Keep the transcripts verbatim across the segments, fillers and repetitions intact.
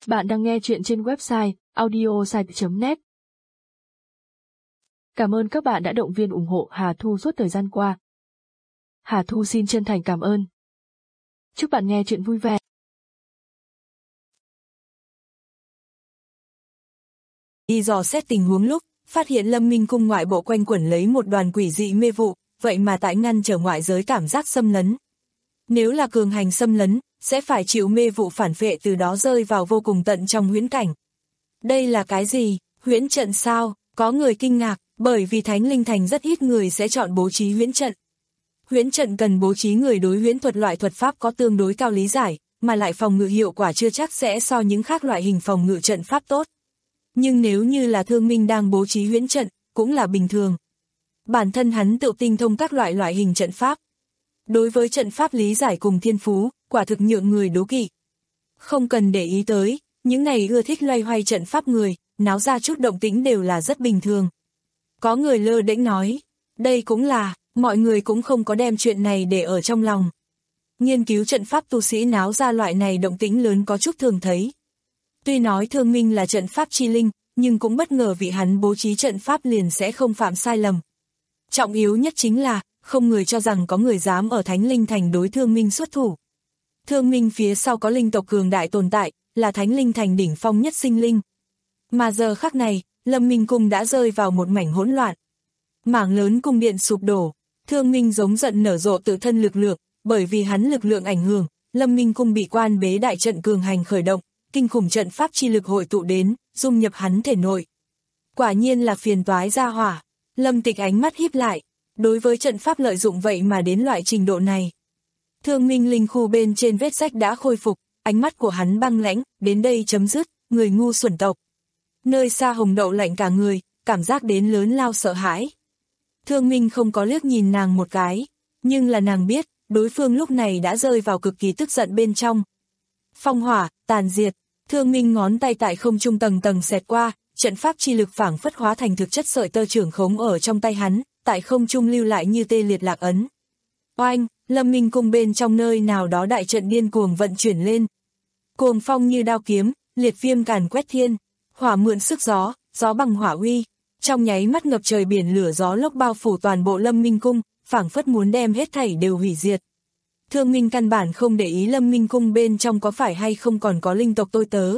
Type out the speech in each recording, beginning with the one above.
Bạn đang nghe chuyện trên website audiosite chấm net. Cảm ơn các bạn đã động viên ủng hộ Hà Thu suốt thời gian qua. Hà Thu xin chân thành cảm ơn. Chúc bạn nghe chuyện vui vẻ. Đi dò xét tình huống lúc, phát hiện Lâm Minh cung ngoại bộ quanh quẩn lấy một đoàn quỷ dị mê vụ, vậy mà tại ngăn trở ngoại giới cảm giác xâm lấn. Nếu là cường hành xâm lấn, sẽ phải chịu mê vụ phản phệ, từ đó rơi vào vô cùng tận trong huyễn cảnh. Đây là cái gì? Huyễn trận sao? Có người kinh ngạc, bởi vì Thánh Linh Thành rất ít người sẽ chọn bố trí huyễn trận. Huyễn trận cần bố trí người đối huyễn thuật loại thuật pháp có tương đối cao lý giải, mà lại phòng ngự hiệu quả chưa chắc sẽ so những khác loại hình phòng ngự trận pháp tốt. Nhưng nếu như là Thương Minh đang bố trí huyễn trận, cũng là bình thường. Bản thân hắn tự tinh thông các loại loại hình trận pháp. Đối với trận pháp lý giải cùng thiên phú, quả thực nhượng người đố kỵ. Không cần để ý tới, những này ưa thích loay hoay trận pháp người, náo ra chút động tĩnh đều là rất bình thường. Có người lơ đễnh nói, đây cũng là, mọi người cũng không có đem chuyện này để ở trong lòng. Nghiên cứu trận pháp tu sĩ náo ra loại này động tĩnh lớn có chút thường thấy. Tuy nói Thương Minh là trận pháp chi linh, nhưng cũng bất ngờ vị hắn bố trí trận pháp liền sẽ không phạm sai lầm. Trọng yếu nhất chính là, không người cho rằng có người dám ở Thánh Linh Thành đối Thương Minh xuất thủ. Thương Minh phía sau có linh tộc cường đại tồn tại, là Thánh Linh Thành đỉnh phong nhất sinh linh. Mà giờ khắc này, Lâm Minh cung đã rơi vào một mảnh hỗn loạn. Mảng lớn cung điện sụp đổ, Thương Minh giống giận nở rộ tự thân lực lượng, bởi vì hắn lực lượng ảnh hưởng, Lâm Minh cung bị quan bế đại trận cường hành khởi động, kinh khủng trận pháp chi lực hội tụ đến, dung nhập hắn thể nội. Quả nhiên là phiền toái ra hỏa. Lâm Tịch ánh mắt híp lại, đối với trận pháp lợi dụng vậy mà đến loại trình độ này. Thương Minh linh khu bên trên vết rách đã khôi phục, ánh mắt của hắn băng lãnh, đến đây chấm dứt, người ngu xuẩn tộc. Nơi xa Hồng Đậu lạnh cả người, cảm giác đến lớn lao sợ hãi. Thương Minh không có liếc nhìn nàng một cái, nhưng là nàng biết, đối phương lúc này đã rơi vào cực kỳ tức giận bên trong. Phong hỏa, tàn diệt, Thương Minh ngón tay tại không trung tầng tầng xẹt qua, trận pháp chi lực phảng phất hóa thành thực chất sợi tơ trưởng khống ở trong tay hắn, tại không trung lưu lại như tê liệt lạc ấn. Oanh, Lâm Minh cung bên trong nơi nào đó đại trận điên cuồng vận chuyển lên. Cuồng phong như đao kiếm, liệt viêm càn quét thiên, hỏa mượn sức gió, gió bằng hỏa uy, trong nháy mắt ngập trời biển lửa gió lốc bao phủ toàn bộ Lâm Minh cung, phảng phất muốn đem hết thảy đều hủy diệt. Thương Minh căn bản không để ý Lâm Minh cung bên trong có phải hay không còn có linh tộc tôi tớ.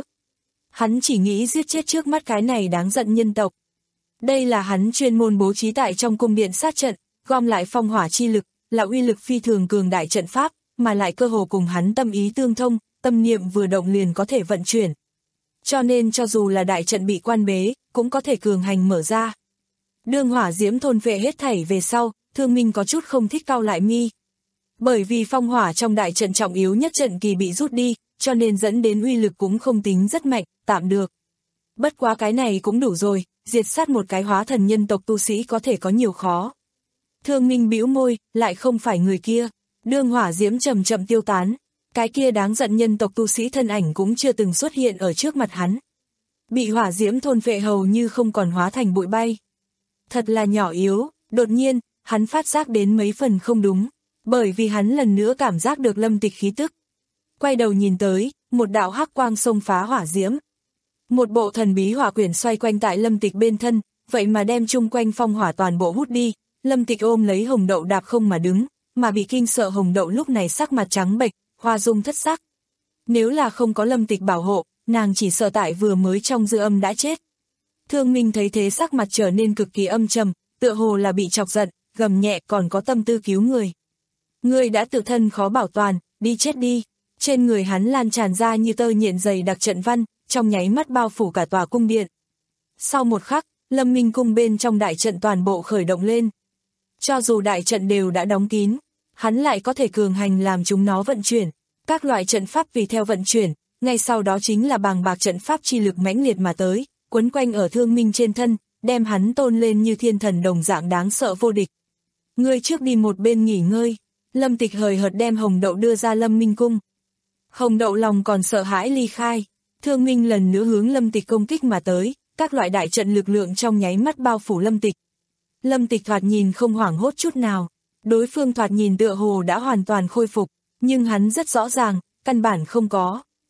Hắn chỉ nghĩ giết chết trước mắt cái này đáng giận nhân tộc. Đây là hắn chuyên môn bố trí tại trong cung điện sát trận, gom lại phong hỏa chi lực, là uy lực phi thường cường đại trận pháp, mà lại cơ hồ cùng hắn tâm ý tương thông, tâm niệm vừa động liền có thể vận chuyển. Cho nên cho dù là đại trận bị quan bế, cũng có thể cường hành mở ra. Đương hỏa diễm thôn phệ hết thảy về sau, Thương Minh có chút không thích cau lại mi. Bởi vì phong hỏa trong đại trận trọng yếu nhất trận kỳ bị rút đi, cho nên dẫn đến uy lực cũng không tính rất mạnh, tạm được. Bất quá cái này cũng đủ rồi, diệt sát một cái hóa thần nhân tộc tu sĩ có thể có nhiều khó. Thương Minh bĩu môi, lại không phải người kia. Đương hỏa diễm chậm chậm tiêu tán, cái kia đáng giận nhân tộc tu sĩ thân ảnh cũng chưa từng xuất hiện ở trước mặt hắn. Bị hỏa diễm thôn phệ hầu như không còn hóa thành bụi bay. Thật là nhỏ yếu, đột nhiên, hắn phát giác đến mấy phần không đúng, bởi vì hắn lần nữa cảm giác được Lâm Tịch khí tức. Quay đầu nhìn tới, một đạo hắc quang xông phá hỏa diễm. Một bộ thần bí hỏa quyển xoay quanh tại Lâm Tịch bên thân, vậy mà đem chung quanh phong hỏa toàn bộ hút đi. Lâm Tịch ôm lấy Hồng Đậu đạp không mà đứng, mà bị kinh sợ Hồng Đậu lúc này sắc mặt trắng bệch, hoa dung thất sắc. Nếu là không có Lâm Tịch bảo hộ, nàng chỉ sợ tại vừa mới trong dư âm đã chết. Thương Minh thấy thế sắc mặt trở nên cực kỳ âm trầm, tựa hồ là bị chọc giận, gầm nhẹ còn có tâm tư cứu người. Người đã tự thân khó bảo toàn, đi chết đi. Trên người hắn lan tràn ra như tơ nhện dày đặc trận văn, trong nháy mắt bao phủ cả tòa cung điện. Sau một khắc, Lâm Minh cung bên trong đại trận toàn bộ khởi động lên. Cho dù đại trận đều đã đóng kín, hắn lại có thể cường hành làm chúng nó vận chuyển. Các loại trận pháp vì theo vận chuyển, ngay sau đó chính là bàng bạc trận pháp chi lực mãnh liệt mà tới, quấn quanh ở Thương Minh trên thân, đem hắn tôn lên như thiên thần đồng dạng đáng sợ vô địch. Ngươi trước đi một bên nghỉ ngơi. Lâm Tịch hời hợt đem Hồng Đậu đưa ra Lâm Minh cung. Hồng Đậu lòng còn sợ hãi ly khai. Thương Minh lần nữa hướng Lâm Tịch công kích mà tới, các loại đại trận lực lượng trong nháy mắt bao phủ Lâm Tịch. Lâm Tịch thoạt nhìn không hoảng hốt chút nào, đối phương thoạt nhìn tựa hồ đã hoàn toàn khôi phục, nhưng hắn rất rõ ràng, căn bản không có.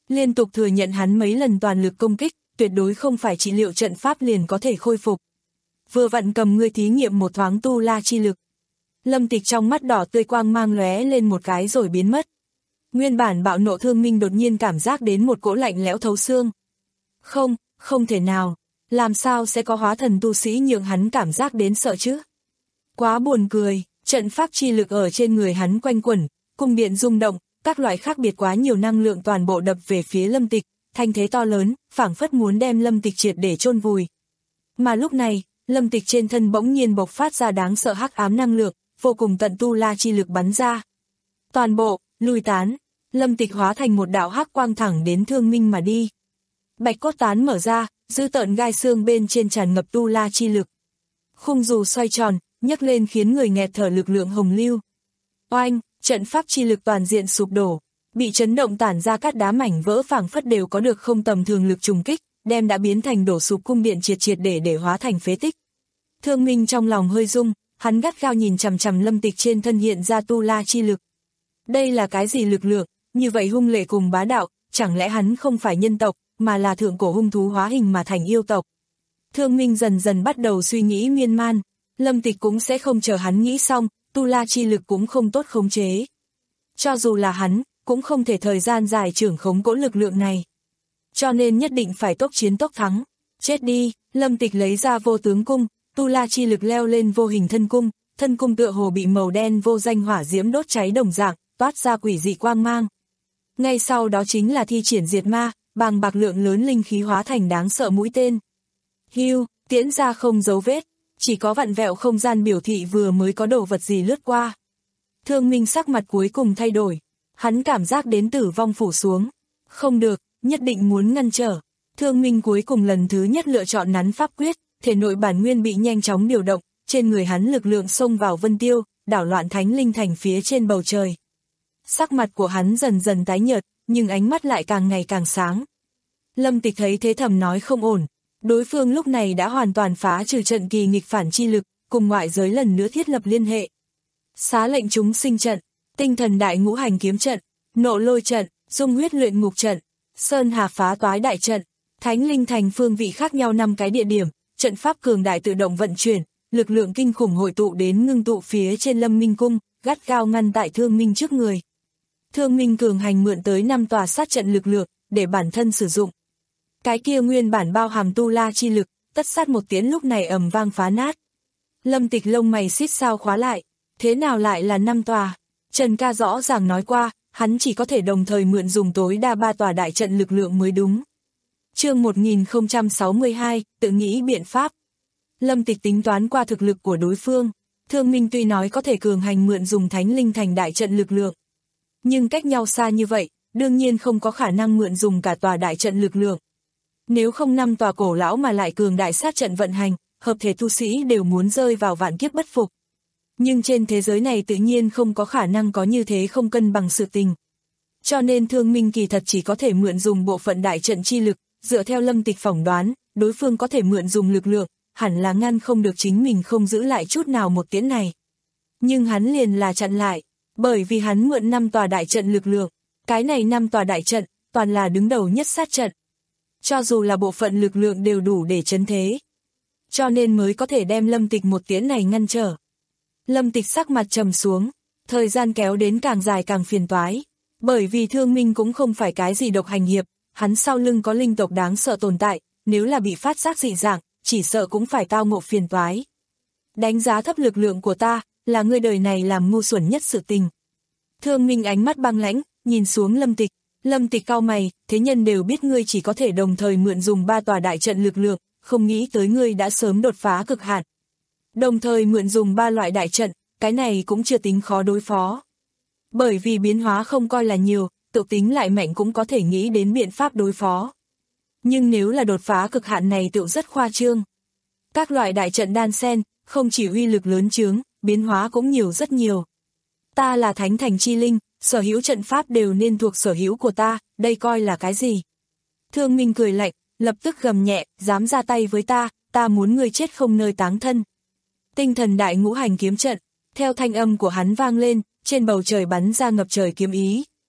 liên tục thừa nhận hắn mấy lần toàn lực công kích, tuyệt đối không phải trị liệu trận pháp liền có thể khôi phục. Vừa vặn cầm ngươi thí nghiệm một thoáng tu la chi lực. Lâm Tịch trong mắt đỏ tươi quang mang lóe lên một cái rồi biến mất. Nguyên bản bạo nộ Thương Minh đột nhiên cảm giác đến một cỗ lạnh lẽo thấu xương. Không, không thể nào, làm sao sẽ có hóa thần tu sĩ nhượng hắn cảm giác đến sợ chứ? Quá buồn cười, trận pháp chi lực ở trên người hắn quanh quẩn, cung điện rung động, các loại khác biệt quá nhiều năng lượng toàn bộ đập về phía Lâm Tịch, thanh thế to lớn, phảng phất muốn đem Lâm Tịch triệt để chôn vùi. Mà lúc này, Lâm Tịch trên thân bỗng nhiên bộc phát ra đáng sợ hắc ám năng lượng, vô cùng tận tu la chi lực bắn ra. Toàn bộ, lùi tán, Lâm Tịch hóa thành một đạo hắc quang thẳng đến Thương Minh mà đi. Bạch cốt tán mở ra, dư tợn gai xương bên trên tràn ngập tu la chi lực. Khung dù xoay tròn, nhấc lên khiến người nghẹt thở lực lượng hồng lưu. Oanh, trận pháp chi lực toàn diện sụp đổ, bị chấn động tản ra các đá mảnh vỡ phảng phất đều có được không tầm thường lực trùng kích, đem đã biến thành đổ sụp cung điện triệt triệt để để hóa thành phế tích. Thương Minh trong lòng hơi rung, hắn gắt gao nhìn chằm chằm Lâm Tịch trên thân hiện ra tu la chi lực. Đây là cái gì lực lượng, như vậy hung lệ cùng bá đạo, chẳng lẽ hắn không phải nhân tộc, mà là thượng cổ hung thú hóa hình mà thành yêu tộc. Thương Minh dần dần bắt đầu suy nghĩ miên man, Lâm Tịch cũng sẽ không chờ hắn nghĩ xong, tu la chi lực cũng không tốt khống chế. Cho dù là hắn, cũng không thể thời gian dài trưởng khống cỗ lực lượng này. Cho nên nhất định phải tốc chiến tốc thắng. Chết đi, Lâm Tịch lấy ra vô tướng cung, tu la chi lực leo lên vô hình thân cung, thân cung tựa hồ bị màu đen vô danh hỏa diễm đốt cháy đồng dạng, toát ra quỷ dị quang mang. Ngay sau đó chính là thi triển diệt ma, bàng bạc lượng lớn linh khí hóa thành đáng sợ mũi tên. Hưu, tiễn ra không dấu vết, chỉ có vặn vẹo không gian biểu thị vừa mới có đồ vật gì lướt qua. Thương Minh sắc mặt cuối cùng thay đổi, hắn cảm giác đến tử vong phủ xuống. Không được, nhất định muốn ngăn trở. Thương Minh cuối cùng lần thứ nhất lựa chọn nắn pháp quyết, thể nội bản nguyên bị nhanh chóng điều động, trên người hắn lực lượng xông vào vân tiêu, đảo loạn thánh linh thành phía trên bầu trời. Sắc mặt của hắn dần dần tái nhợt, nhưng ánh mắt lại càng ngày càng sáng. Lâm Tịch thấy thế thầm nói không ổn, đối phương lúc này đã hoàn toàn phá trừ trận kỳ nghịch phản chi lực, cùng ngoại giới lần nữa thiết lập liên hệ. Xá lệnh chúng sinh trận, tinh thần đại ngũ hành kiếm trận, nộ lôi trận, dung huyết luyện ngục trận, sơn hà phá toái đại trận, thánh linh thành phương vị khác nhau năm cái địa điểm, trận pháp cường đại tự động vận chuyển, lực lượng kinh khủng hội tụ đến ngưng tụ phía trên Lâm Minh cung, gắt gao ngăn tại Thương Minh trước người. Thương Minh cường hành mượn tới năm tòa sát trận lực lượng, để bản thân sử dụng. Cái kia nguyên bản bao hàm tu la chi lực, tất sát một tiếng lúc này ầm vang phá nát. Lâm Tịch lông mày xít sao khóa lại, thế nào lại là năm tòa? Trần ca rõ ràng nói qua, hắn chỉ có thể đồng thời mượn dùng tối đa ba tòa đại trận lực lượng mới đúng. Chương một nghìn không trăm sáu mươi hai, tự nghĩ biện pháp. Lâm Tịch tính toán qua thực lực của đối phương, Thương Minh tuy nói có thể cường hành mượn dùng thánh linh thành đại trận lực lượng, nhưng cách nhau xa như vậy, đương nhiên không có khả năng mượn dùng cả tòa đại trận lực lượng. Nếu không năm tòa cổ lão mà lại cường đại sát trận vận hành, hợp thể tu sĩ đều muốn rơi vào vạn kiếp bất phục. Nhưng trên thế giới này tự nhiên không có khả năng có như thế không cân bằng sự tình. Cho nên Thương Minh kỳ thật chỉ có thể mượn dùng bộ phận đại trận chi lực, dựa theo Lâm Tịch phỏng đoán, đối phương có thể mượn dùng lực lượng, hẳn là ngăn không được chính mình không giữ lại chút nào một tiễn này. Nhưng hắn liền là chặn lại, bởi vì hắn mượn năm tòa đại trận lực lượng, cái này năm tòa đại trận, toàn là đứng đầu nhất sát trận. Cho dù là bộ phận lực lượng đều đủ để chấn thế. Cho nên mới có thể đem Lâm Tịch một tiễn này ngăn trở. Lâm Tịch sắc mặt trầm xuống, thời gian kéo đến càng dài càng phiền toái. Bởi vì Thương Minh cũng không phải cái gì độc hành hiệp, hắn sau lưng có linh tộc đáng sợ tồn tại, nếu là bị phát giác dị dạng, chỉ sợ cũng phải tao ngộ phiền toái. Đánh giá thấp lực lượng của ta, là ngươi đời này làm ngu xuẩn nhất sự tình. Thương Minh ánh mắt băng lãnh, nhìn xuống Lâm Tịch. Lâm Tịch cau mày, thế nhân đều biết ngươi chỉ có thể đồng thời mượn dùng ba tòa đại trận lực lượng, không nghĩ tới ngươi đã sớm đột phá cực hạn. Đồng thời mượn dùng ba loại đại trận, cái này cũng chưa tính khó đối phó. Bởi vì biến hóa không coi là nhiều, tự tính lại mạnh cũng có thể nghĩ đến biện pháp đối phó. Nhưng nếu là đột phá cực hạn này tự rất khoa trương. Các loại đại trận đan xen, không chỉ uy lực lớn chướng, biến hóa cũng nhiều rất nhiều. Ta là thánh thành chi linh, sở hữu trận pháp đều nên thuộc sở hữu của ta, đây coi là cái gì? Thương Minh cười lạnh, lập tức gầm nhẹ, dám ra tay với ta, ta muốn ngươi chết không nơi táng thân. Tinh thần đại ngũ hành kiếm trận, theo thanh âm của hắn vang lên, trên bầu trời bắn ra ngập trời kiếm ý.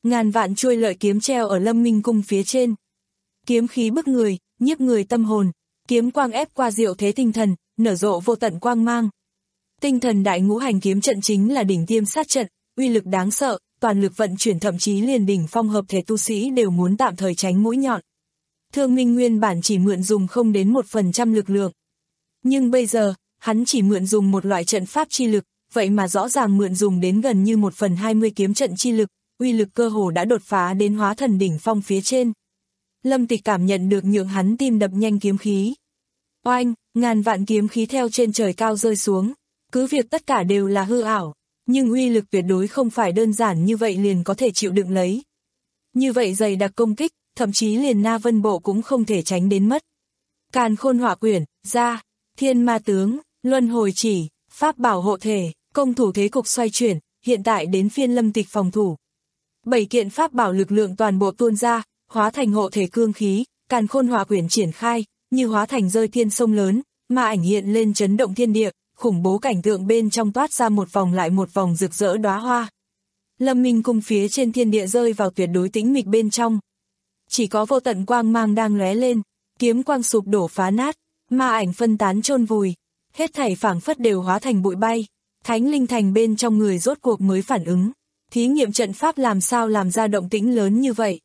ngàn vạn chuôi lợi kiếm treo ở Lâm Minh cung phía trên. Kiếm khí bức người, nhiếp người tâm hồn, kiếm quang ép qua diệu thế tinh thần, nở rộ vô tận quang mang. Tinh thần đại ngũ hành kiếm trận chính là đỉnh tiêm sát trận, uy lực đáng sợ, toàn lực vận chuyển thậm chí liền đỉnh phong hợp thể tu sĩ đều muốn tạm thời tránh mũi nhọn. Thương Minh nguyên bản chỉ mượn dùng không đến một phần trăm lực lượng. Nhưng bây giờ, hắn chỉ mượn dùng một loại trận pháp chi lực, vậy mà rõ ràng mượn dùng đến gần như một phần hai mươi kiếm trận chi lực, uy lực cơ hồ đã đột phá đến hóa thần đỉnh phong phía trên. Lâm Tịch cảm nhận được nhượng hắn tim đập nhanh kiếm khí. Oanh, ngàn vạn kiếm khí theo trên trời cao rơi xuống, cứ việc tất cả đều là hư ảo, nhưng uy lực tuyệt đối không phải đơn giản như vậy liền có thể chịu đựng lấy. Như vậy dày đặc công kích, thậm chí liền Na Vân Bộ cũng không thể tránh đến mất. Càn Khôn Hỏa Quyển, ra, Thiên Ma Tướng, Luân Hồi Chỉ, Pháp Bảo hộ thể, công thủ thế cục xoay chuyển, hiện tại đến phiên Lâm Tịch phòng thủ. Bảy kiện pháp bảo lực lượng toàn bộ tuôn ra, hóa thành hộ thể cương khí, Càn Khôn Hỏa Quyển triển khai, như hóa thành rơi thiên sông lớn, mà ảnh hiện lên chấn động thiên địa, khủng bố cảnh tượng bên trong toát ra một vòng lại một vòng rực rỡ đóa hoa. Lâm Minh cung phía trên thiên địa rơi vào tuyệt đối tĩnh mịch bên trong. Chỉ có vô tận quang mang đang lóe lên, kiếm quang sụp đổ phá nát, ma ảnh phân tán chôn vùi, hết thảy phảng phất đều hóa thành bụi bay. Thánh linh thành bên trong người rốt cuộc mới phản ứng, thí nghiệm trận pháp làm sao làm ra động tĩnh lớn như vậy.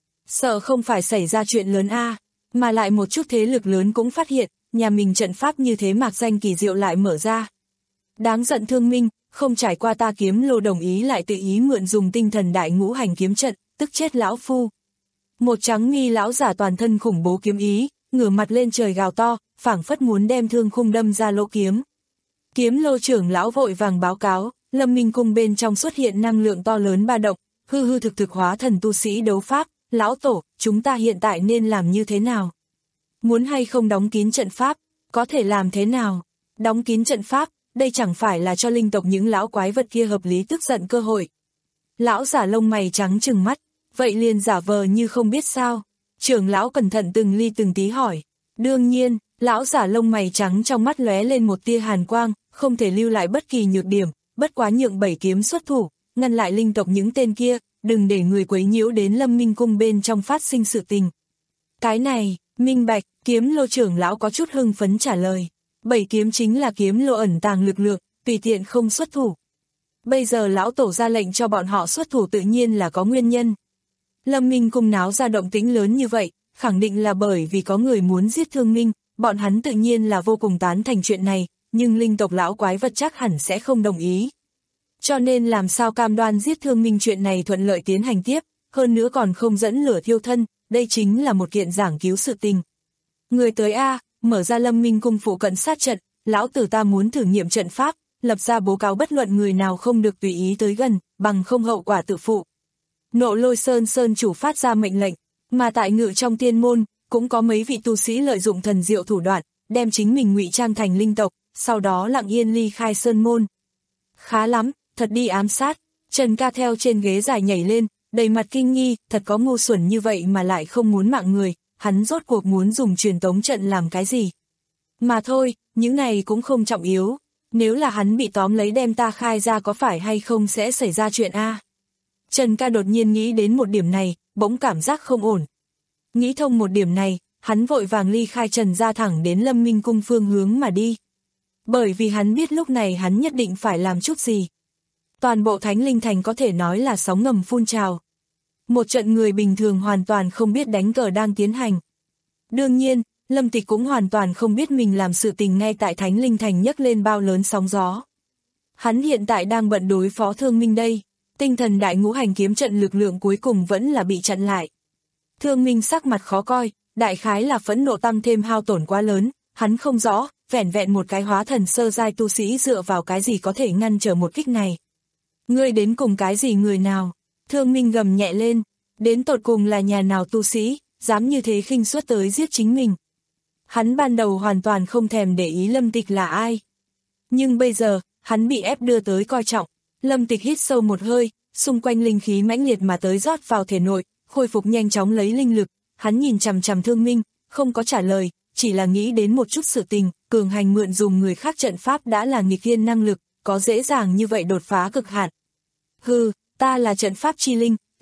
Sợ không phải xảy ra chuyện lớn a, mà lại một chút thế lực lớn cũng phát hiện, nhà mình trận pháp như thế mạc danh kỳ diệu lại mở ra. Đáng giận Thương Minh, không trải qua ta Kiếm Lô đồng ý lại tự ý mượn dùng tinh thần đại ngũ hành kiếm trận, tức chết lão phu. Một trắng mi lão giả toàn thân khủng bố kiếm ý, ngửa mặt lên trời gào to, phảng phất muốn đem thương khung đâm ra lỗ kiếm. Kiếm Lô trưởng lão vội vàng báo cáo, Lâm Minh cung bên trong xuất hiện năng lượng to lớn ba động, hư hư thực thực hóa thần tu sĩ đấu pháp, lão tổ, chúng ta hiện tại nên làm như thế nào? Muốn hay không đóng kín trận pháp, có thể làm thế nào? Đóng kín trận pháp, đây chẳng phải là cho linh tộc những lão quái vật kia hợp lý tức giận cơ hội. Lão giả lông mày trắng trừng mắt, vậy liền giả vờ như không biết sao. Trưởng lão cẩn thận từng ly từng tí hỏi. Đương nhiên, lão giả lông mày trắng trong mắt lóe lên một tia hàn quang, không thể lưu lại bất kỳ nhược điểm, bất quá nhượng bảy kiếm xuất thủ, ngăn lại linh tộc những tên kia, đừng để người quấy nhiễu đến Lâm Minh cung bên trong phát sinh sự tình. Cái này, minh bạch, Kiếm Lô trưởng lão có chút hưng phấn trả lời. Bảy kiếm chính là kiếm lô ẩn tàng lực lượng, tùy tiện không xuất thủ. Bây giờ lão tổ ra lệnh cho bọn họ xuất thủ tự nhiên là có nguyên nhân. Lâm Minh cung náo ra động tĩnh lớn như vậy, khẳng định là bởi vì có người muốn giết Thương Minh, bọn hắn tự nhiên là vô cùng tán thành chuyện này, nhưng linh tộc lão quái vật chắc hẳn sẽ không đồng ý. Cho nên làm sao cam đoan giết Thương Minh chuyện này thuận lợi tiến hành tiếp, hơn nữa còn không dẫn lửa thiêu thân, đây chính là một kiện giảng cứu sự tình. Người tới A, mở ra Lâm Minh cung phụ cận sát trận, lão tử ta muốn thử nghiệm trận pháp, lập ra bố cáo bất luận người nào không được tùy ý tới gần, bằng không hậu quả tự phụ. Nộ Lôi Sơn Sơn chủ phát ra mệnh lệnh, mà tại Ngự trong tiên môn, cũng có mấy vị tu sĩ lợi dụng thần diệu thủ đoạn, đem chính mình ngụy trang thành linh tộc, sau đó lặng yên ly khai sơn môn. Khá lắm, thật đi ám sát. Trần Ca theo trên ghế dài nhảy lên, đầy mặt kinh nghi, thật có ngu xuẩn như vậy mà lại không muốn mạng người, hắn rốt cuộc muốn dùng truyền tống trận làm cái gì. Mà thôi, những này cũng không trọng yếu, nếu là hắn bị tóm lấy đem ta khai ra có phải hay không sẽ xảy ra chuyện a. Trần Ca đột nhiên nghĩ đến một điểm này, bỗng cảm giác không ổn. Nghĩ thông một điểm này, hắn vội vàng ly khai Trần ra thẳng đến Lâm Minh cung phương hướng mà đi. Bởi vì hắn biết lúc này hắn nhất định phải làm chút gì. Toàn bộ Thánh Linh Thành có thể nói là sóng ngầm phun trào. Một trận người bình thường hoàn toàn không biết đánh cờ đang tiến hành. Đương nhiên, Lâm Tịch cũng hoàn toàn không biết mình làm sự tình ngay tại Thánh Linh Thành nhấc lên bao lớn sóng gió. Hắn hiện tại đang bận đối phó Thương Minh đây, tinh thần đại ngũ hành kiếm trận lực lượng cuối cùng vẫn là bị chặn lại. Thương Minh sắc mặt khó coi, đại khái là phẫn nộ tăng thêm hao tổn quá lớn, hắn không rõ, vẻn vẹn một cái hóa thần sơ giai tu sĩ dựa vào cái gì có thể ngăn trở một kích này. Ngươi đến cùng cái gì người nào? Thương Minh gầm nhẹ lên, đến tột cùng là nhà nào tu sĩ, dám như thế khinh suất tới giết chính mình. Hắn ban đầu hoàn toàn không thèm để ý Lâm Tịch là ai. Nhưng bây giờ, hắn bị ép đưa tới coi trọng. Lâm Tịch hít sâu một hơi, xung quanh linh khí mãnh liệt mà tới rót vào thể nội, khôi phục nhanh chóng lấy linh lực. Hắn nhìn chằm chằm Thương Minh, không có trả lời, chỉ là nghĩ đến một chút sự tình, cường hành mượn dùng người khác trận pháp đã là nghịch thiên năng lực, có dễ dàng như vậy đột phá cực hạn. Hừ, ta là trận pháp chi linh,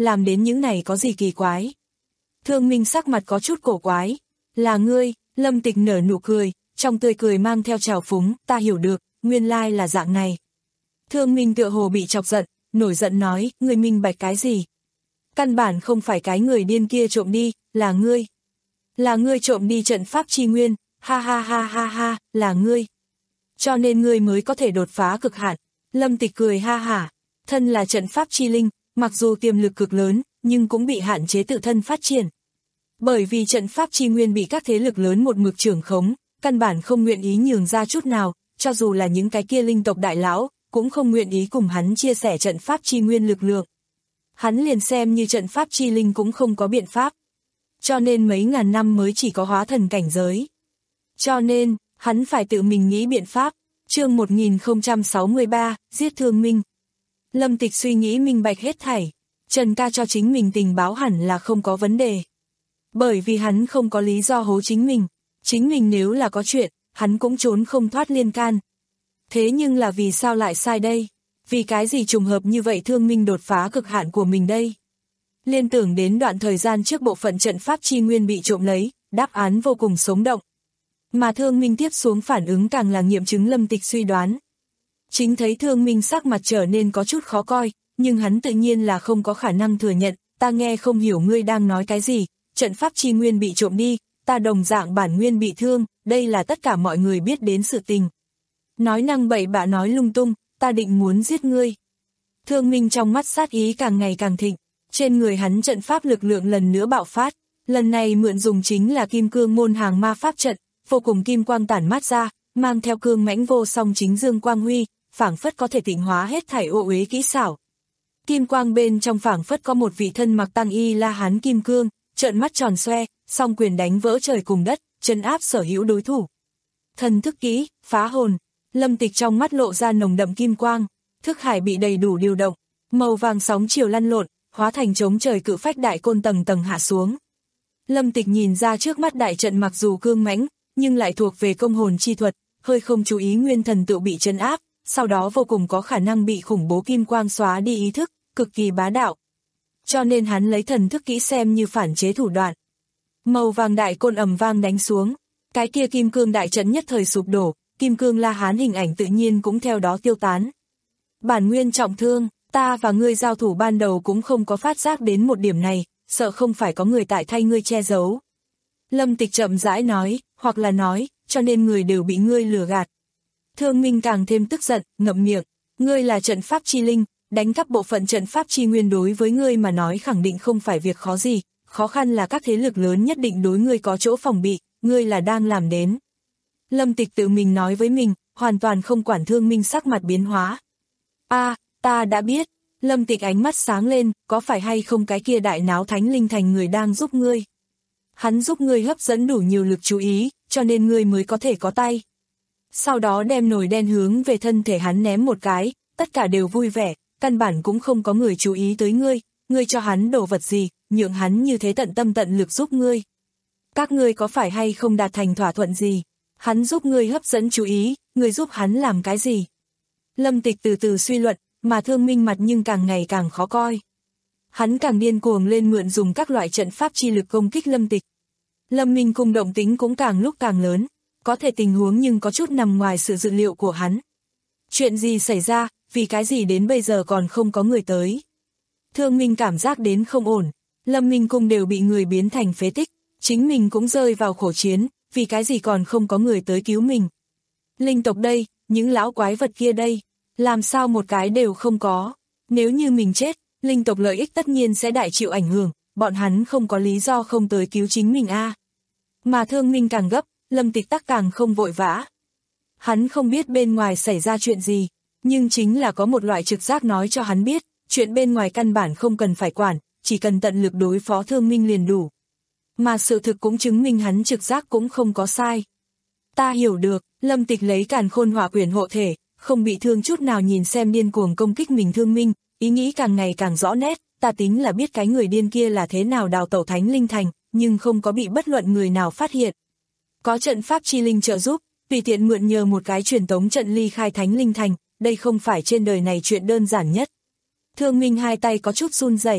làm đến những này có gì kỳ quái. Thương Minh sắc mặt có chút cổ quái. Là ngươi, Lâm Tịch nở nụ cười, trong tươi cười mang theo trào phúng, ta hiểu được, nguyên lai là dạng này. Thương Minh tựa hồ bị chọc giận, nổi giận nói, ngươi minh bạch cái gì? Căn bản không phải cái người điên kia trộm đi, là ngươi. Là ngươi trộm đi trận pháp chi nguyên, ha ha ha ha ha, là ngươi. Cho nên ngươi mới có thể đột phá cực hạn. Lâm Tịch cười ha hả, thân là trận pháp chi linh, mặc dù tiềm lực cực lớn, nhưng cũng bị hạn chế tự thân phát triển. Bởi vì trận pháp chi nguyên bị các thế lực lớn một mực trưởng khống, căn bản không nguyện ý nhường ra chút nào, cho dù là những cái kia linh tộc đại lão, cũng không nguyện ý cùng hắn chia sẻ trận pháp chi nguyên lực lượng. Hắn liền xem như trận pháp chi linh cũng không có biện pháp. Cho nên mấy ngàn năm mới chỉ có hóa thần cảnh giới. Cho nên, hắn phải tự mình nghĩ biện pháp. Chương một nghìn không trăm sáu mươi ba, giết Thương Minh. Lâm Tịch suy nghĩ minh bạch hết thảy. Trần ca cho chính mình tình báo hẳn là không có vấn đề. Bởi vì hắn không có lý do hố chính mình. Chính mình nếu là có chuyện, hắn cũng trốn không thoát liên can. Thế nhưng là vì sao lại sai đây? Vì cái gì trùng hợp như vậy Thương Minh đột phá cực hạn của mình đây? Liên tưởng đến đoạn thời gian trước bộ phận trận pháp chi nguyên bị trộm lấy, đáp án vô cùng sống động. Mà Thương Minh tiếp xuống phản ứng càng là nghiệm chứng Lâm Tịch suy đoán. Chính thấy Thương Minh sắc mặt trở nên có chút khó coi, nhưng hắn tự nhiên là không có khả năng thừa nhận, ta nghe không hiểu ngươi đang nói cái gì, trận pháp chi nguyên bị trộm đi, ta đồng dạng bản nguyên bị thương, đây là tất cả mọi người biết đến sự tình. Nói năng bậy bạ nói lung tung, ta định muốn giết ngươi. Thương Minh trong mắt sát ý càng ngày càng thịnh, trên người hắn trận pháp lực lượng lần nữa bạo phát, lần này mượn dùng chính là kim cương môn hàng ma pháp trận, vô cùng kim quang tản mát ra, mang theo cương mãnh vô song chính dương quang huy, phảng phất có thể tịnh hóa hết thảy ô uế kỹ xảo. Kim quang bên trong phảng phất có một vị thân mặc tăng y la hán kim cương, trợn mắt tròn xoe, song quyền đánh vỡ trời cùng đất, trấn áp sở hữu đối thủ. Thần thức kỹ, phá hồn. Lâm Tịch trong mắt lộ ra nồng đậm kim quang, thức hải bị đầy đủ điều động, màu vàng sóng chiều lăn lộn, hóa thành chống trời cự phách đại côn tầng tầng hạ xuống. Lâm Tịch nhìn ra trước mắt đại trận mặc dù cương mãnh, nhưng lại thuộc về công hồn chi thuật, hơi không chú ý nguyên thần tự bị trấn áp, sau đó vô cùng có khả năng bị khủng bố kim quang xóa đi ý thức, cực kỳ bá đạo. Cho nên hắn lấy thần thức kỹ xem như phản chế thủ đoạn. Màu vàng đại côn ầm vang đánh xuống, cái kia kim cương đại trận nhất thời sụp đổ, kim cương la hán hình ảnh tự nhiên cũng theo đó tiêu tán. Bản nguyên trọng thương, ta và ngươi giao thủ ban đầu cũng không có phát giác đến một điểm này, sợ không phải có người tại thay ngươi che giấu. Lâm Tịch chậm rãi nói, hoặc là nói, cho nên người đều bị ngươi lừa gạt. Thương Minh càng thêm tức giận, ngậm miệng, ngươi là trận pháp chi linh, đánh cắp bộ phận trận pháp chi nguyên đối với ngươi mà nói khẳng định không phải việc khó gì, khó khăn là các thế lực lớn nhất định đối ngươi có chỗ phòng bị, ngươi là đang làm đến. Lâm Tịch tự mình nói với mình, hoàn toàn không quản Thương Minh sắc mặt biến hóa. A, à, ta đã biết. Lâm Tịch ánh mắt sáng lên, có phải hay không cái kia đại náo thánh linh thành người đang giúp ngươi? Hắn giúp ngươi hấp dẫn đủ nhiều lực chú ý, cho nên ngươi mới có thể có tay. Sau đó đem nồi đen hướng về thân thể hắn ném một cái, tất cả đều vui vẻ, căn bản cũng không có người chú ý tới ngươi, ngươi cho hắn đồ vật gì, nhượng hắn như thế tận tâm tận lực giúp ngươi. Các ngươi có phải hay không đạt thành thỏa thuận gì? Hắn giúp ngươi hấp dẫn chú ý, ngươi giúp hắn làm cái gì? Lâm Tịch từ từ suy luận, mà Thương Minh mặt nhưng càng ngày càng khó coi. Hắn càng điên cuồng lên mượn dùng các loại trận pháp chi lực công kích Lâm Tịch. Lâm Minh Cung động tính cũng càng lúc càng lớn, có thể tình huống nhưng có chút nằm ngoài sự dự liệu của hắn. Chuyện gì xảy ra, vì cái gì đến bây giờ còn không có người tới? Thương Minh cảm giác đến không ổn, Lâm Minh Cung đều bị người biến thành phế tích, chính mình cũng rơi vào khổ chiến, vì cái gì còn không có người tới cứu mình? Linh tộc đây, những lão quái vật kia đây, làm sao một cái đều không có? Nếu như mình chết, linh tộc lợi ích tất nhiên sẽ đại chịu ảnh hưởng, bọn hắn không có lý do không tới cứu chính mình a. À. Mà Thương Minh càng gấp, Lâm Tịch tắc càng không vội vã. Hắn không biết bên ngoài xảy ra chuyện gì, nhưng chính là có một loại trực giác nói cho hắn biết, chuyện bên ngoài căn bản không cần phải quản, chỉ cần tận lực đối phó Thương Minh liền đủ. Mà sự thực cũng chứng minh hắn trực giác cũng không có sai. Ta hiểu được, Lâm Tịch lấy càn khôn hỏa quyển hộ thể, không bị thương chút nào nhìn xem điên cuồng công kích mình Thương Minh, ý nghĩ càng ngày càng rõ nét, ta tính là biết cái người điên kia là thế nào đào tẩu Thánh Linh Thành, nhưng không có bị bất luận người nào phát hiện. Có trận pháp chi linh trợ giúp, tùy tiện mượn nhờ một cái truyền tống trận ly khai Thánh Linh Thành, đây không phải trên đời này chuyện đơn giản nhất. Thương Minh hai tay có chút run rẩy,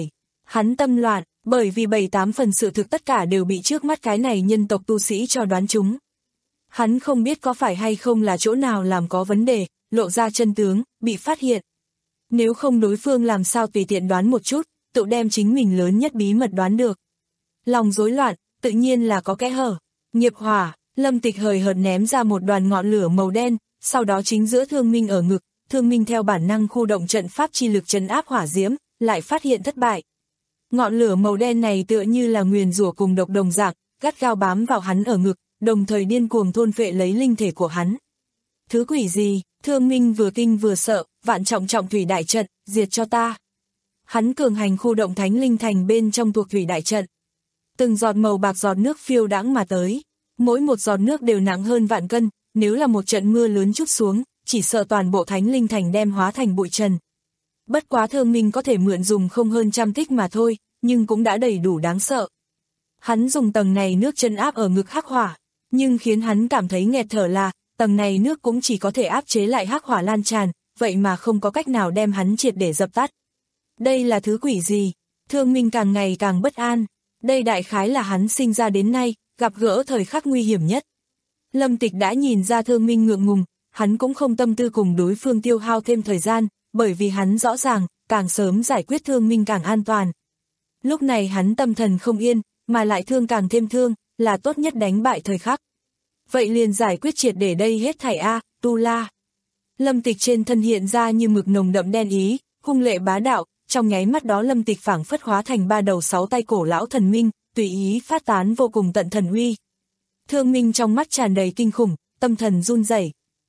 Hắn tâm loạn, bởi vì bảy tám phần sự thực tất cả đều bị trước mắt cái này nhân tộc tu sĩ cho đoán trúng. Hắn không biết có phải hay không là chỗ nào làm có vấn đề, lộ ra chân tướng, bị phát hiện. Nếu không đối phương làm sao tùy tiện đoán một chút, tự đem chính mình lớn nhất bí mật đoán được. Lòng rối loạn, tự nhiên là có kẽ hở. Nghiệp hỏa, Lâm Tịch hời hợt ném ra một đoàn ngọn lửa màu đen, sau đó chính giữa Thương Minh ở ngực, Thương Minh theo bản năng khu động trận pháp chi lực trấn áp hỏa diễm, lại phát hiện thất bại. Ngọn lửa màu đen này tựa như là nguyền rủa cùng độc đồng dạng, gắt gao bám vào hắn ở ngực, đồng thời điên cuồng thôn phệ lấy linh thể của hắn. Thứ quỷ gì? Thương Minh vừa kinh vừa sợ, vạn trọng trọng thủy đại trận, diệt cho ta. Hắn cường hành khu động thánh linh thành bên trong thuộc thủy đại trận. Từng giọt màu bạc giọt nước phiêu đãng mà tới. Mỗi một giọt nước đều nặng hơn vạn cân, nếu là một trận mưa lớn trút xuống, chỉ sợ toàn bộ thánh linh thành đem hóa thành bụi trần. Bất quá Thương Minh có thể mượn dùng không hơn trăm tích mà thôi, nhưng cũng đã đầy đủ đáng sợ. Hắn dùng tầng này nước chân áp ở ngực hắc hỏa, nhưng khiến hắn cảm thấy nghẹt thở là, tầng này nước cũng chỉ có thể áp chế lại hắc hỏa lan tràn, vậy mà không có cách nào đem hắn triệt để dập tắt. Đây là thứ quỷ gì? Thương Minh càng ngày càng bất an. Đây đại khái là hắn sinh ra đến nay, gặp gỡ thời khắc nguy hiểm nhất. Lâm Tịch đã nhìn ra Thương Minh ngượng ngùng, hắn cũng không tâm tư cùng đối phương tiêu hao thêm thời gian, bởi vì hắn rõ ràng, càng sớm giải quyết Thương Minh càng an toàn. Lúc này hắn tâm thần không yên, mà lại thương càng thêm thương, là tốt nhất đánh bại thời khắc. Vậy liền giải quyết triệt để đây hết thảy a, Tu La. Lâm Tịch trên thân hiện ra như mực nồng đậm đen ý, hung lệ bá đạo, trong nháy mắt đó Lâm Tịch phảng phất hóa thành ba đầu sáu tay cổ lão thần minh, tùy ý phát tán vô cùng tận thần uy. Thương Minh trong mắt tràn đầy kinh khủng, tâm thần run rẩy.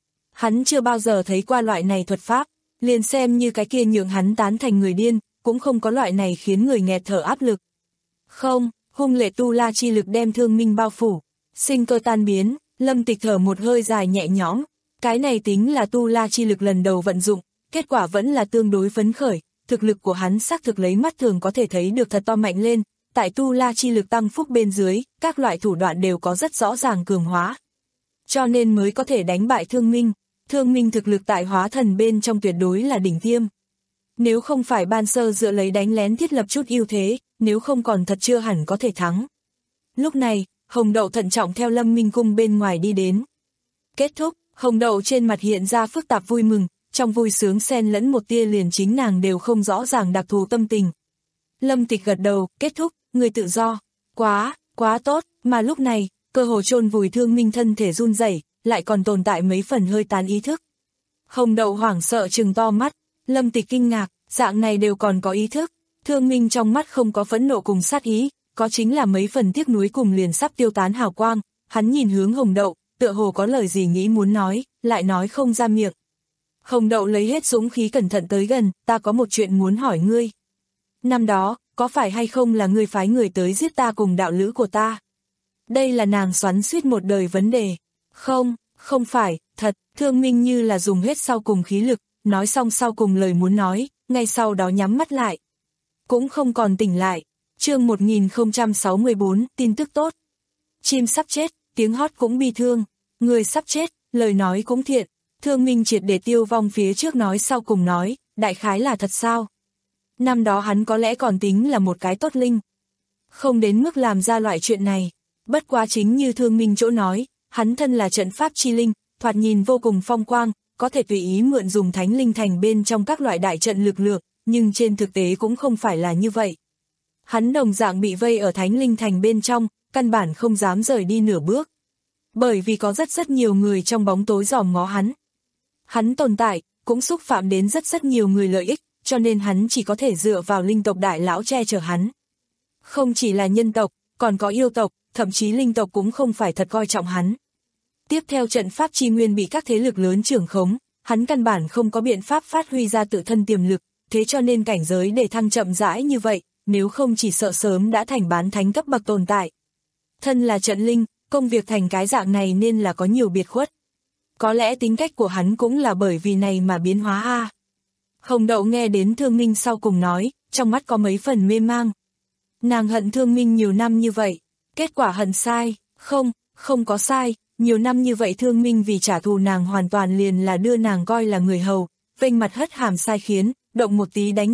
Hắn chưa bao giờ thấy qua loại này thuật pháp, liền xem như cái kia nhượng hắn tán thành người điên, cũng không có loại này khiến người nghẹt thở áp lực. Không, hung lệ Tu La chi lực đem Thương Minh bao phủ, sinh cơ tan biến, Lâm Tịch thở một hơi dài nhẹ nhõm, cái này tính là Tu La chi lực lần đầu vận dụng, kết quả vẫn là tương đối phấn khởi, thực lực của hắn xác thực lấy mắt thường có thể thấy được thật to mạnh lên, tại Tu La chi lực tăng phúc bên dưới, các loại thủ đoạn đều có rất rõ ràng cường hóa. Cho nên mới có thể đánh bại Thương Minh, Thương Minh thực lực tại hóa thần bên trong tuyệt đối là đỉnh tiêm. Nếu không phải ban sơ dựa lấy đánh lén thiết lập chút ưu thế, nếu không còn thật chưa hẳn có thể thắng. Lúc này, Hồng Đậu thận trọng theo Lâm Minh cung bên ngoài đi đến. Kết thúc, Hồng Đậu trên mặt hiện ra phức tạp vui mừng, trong vui sướng xen lẫn một tia liền chính nàng đều không rõ ràng đặc thù tâm tình. Lâm Tịch gật đầu, kết thúc, người tự do. Quá, quá tốt, mà lúc này, cơ hồ chôn vùi Thương Minh thân thể run rẩy, lại còn tồn tại mấy phần hơi tán ý thức. Hồng Đậu hoảng sợ trừng to mắt, Lâm Tịch kinh ngạc, dạng này đều còn có ý thức. Thương Minh trong mắt không có phẫn nộ cùng sát ý, có chính là mấy phần tiếc nuối cùng liền sắp tiêu tán hào quang, hắn nhìn hướng Hồng Đậu, tựa hồ có lời gì nghĩ muốn nói, lại nói không ra miệng. Hồng Đậu lấy hết dũng khí cẩn thận tới gần, ta có một chuyện muốn hỏi ngươi. Năm đó, có phải hay không là ngươi phái người tới giết ta cùng đạo lữ của ta? Đây là nàng xoắn suýt một đời vấn đề. Không, không phải, thật, Thương Minh như là dùng hết sau cùng khí lực, nói xong sau cùng lời muốn nói, ngay sau đó nhắm mắt lại. Cũng không còn tỉnh lại. Chương một nghìn không trăm sáu mươi bốn, tin tức tốt. Chim sắp chết, tiếng hót cũng bi thương. Người sắp chết, lời nói cũng thiện. Thương Minh triệt để tiêu vong phía trước nói sau cùng nói, đại khái là thật sao? Năm đó hắn có lẽ còn tính là một cái tốt linh. Không đến mức làm ra loại chuyện này. Bất quá chính như Thương Minh chỗ nói, hắn thân là trận pháp chi linh, thoạt nhìn vô cùng phong quang, có thể tùy ý mượn dùng thánh linh thành bên trong các loại đại trận lực lượng, nhưng trên thực tế cũng không phải là như vậy. Hắn đồng dạng bị vây ở thánh linh thành bên trong, căn bản không dám rời đi nửa bước. Bởi vì có rất rất nhiều người trong bóng tối dòm ngó hắn. Hắn tồn tại, cũng xúc phạm đến rất rất nhiều người lợi ích, cho nên hắn chỉ có thể dựa vào linh tộc đại lão che chở hắn. Không chỉ là nhân tộc, còn có yêu tộc, thậm chí linh tộc cũng không phải thật coi trọng hắn. Tiếp theo trận pháp chi nguyên bị các thế lực lớn trưởng khống, hắn căn bản không có biện pháp phát huy ra tự thân tiềm lực, thế cho nên cảnh giới để thăng chậm rãi như vậy, nếu không chỉ sợ sớm đã thành bán thánh cấp bậc tồn tại. Thân là trận linh, công việc thành cái dạng này nên là có nhiều biệt khuất. Có lẽ tính cách của hắn cũng là bởi vì này mà biến hóa a. Hồng Đậu nghe đến Thương Minh sau cùng nói, trong mắt có mấy phần mê mang. Nàng hận Thương Minh nhiều năm như vậy, kết quả hận sai, không, không có sai, nhiều năm như vậy Thương Minh vì trả thù nàng hoàn toàn liền là đưa nàng coi là người hầu, vênh mặt hất hàm sai khiến, động một tí đánh chửi,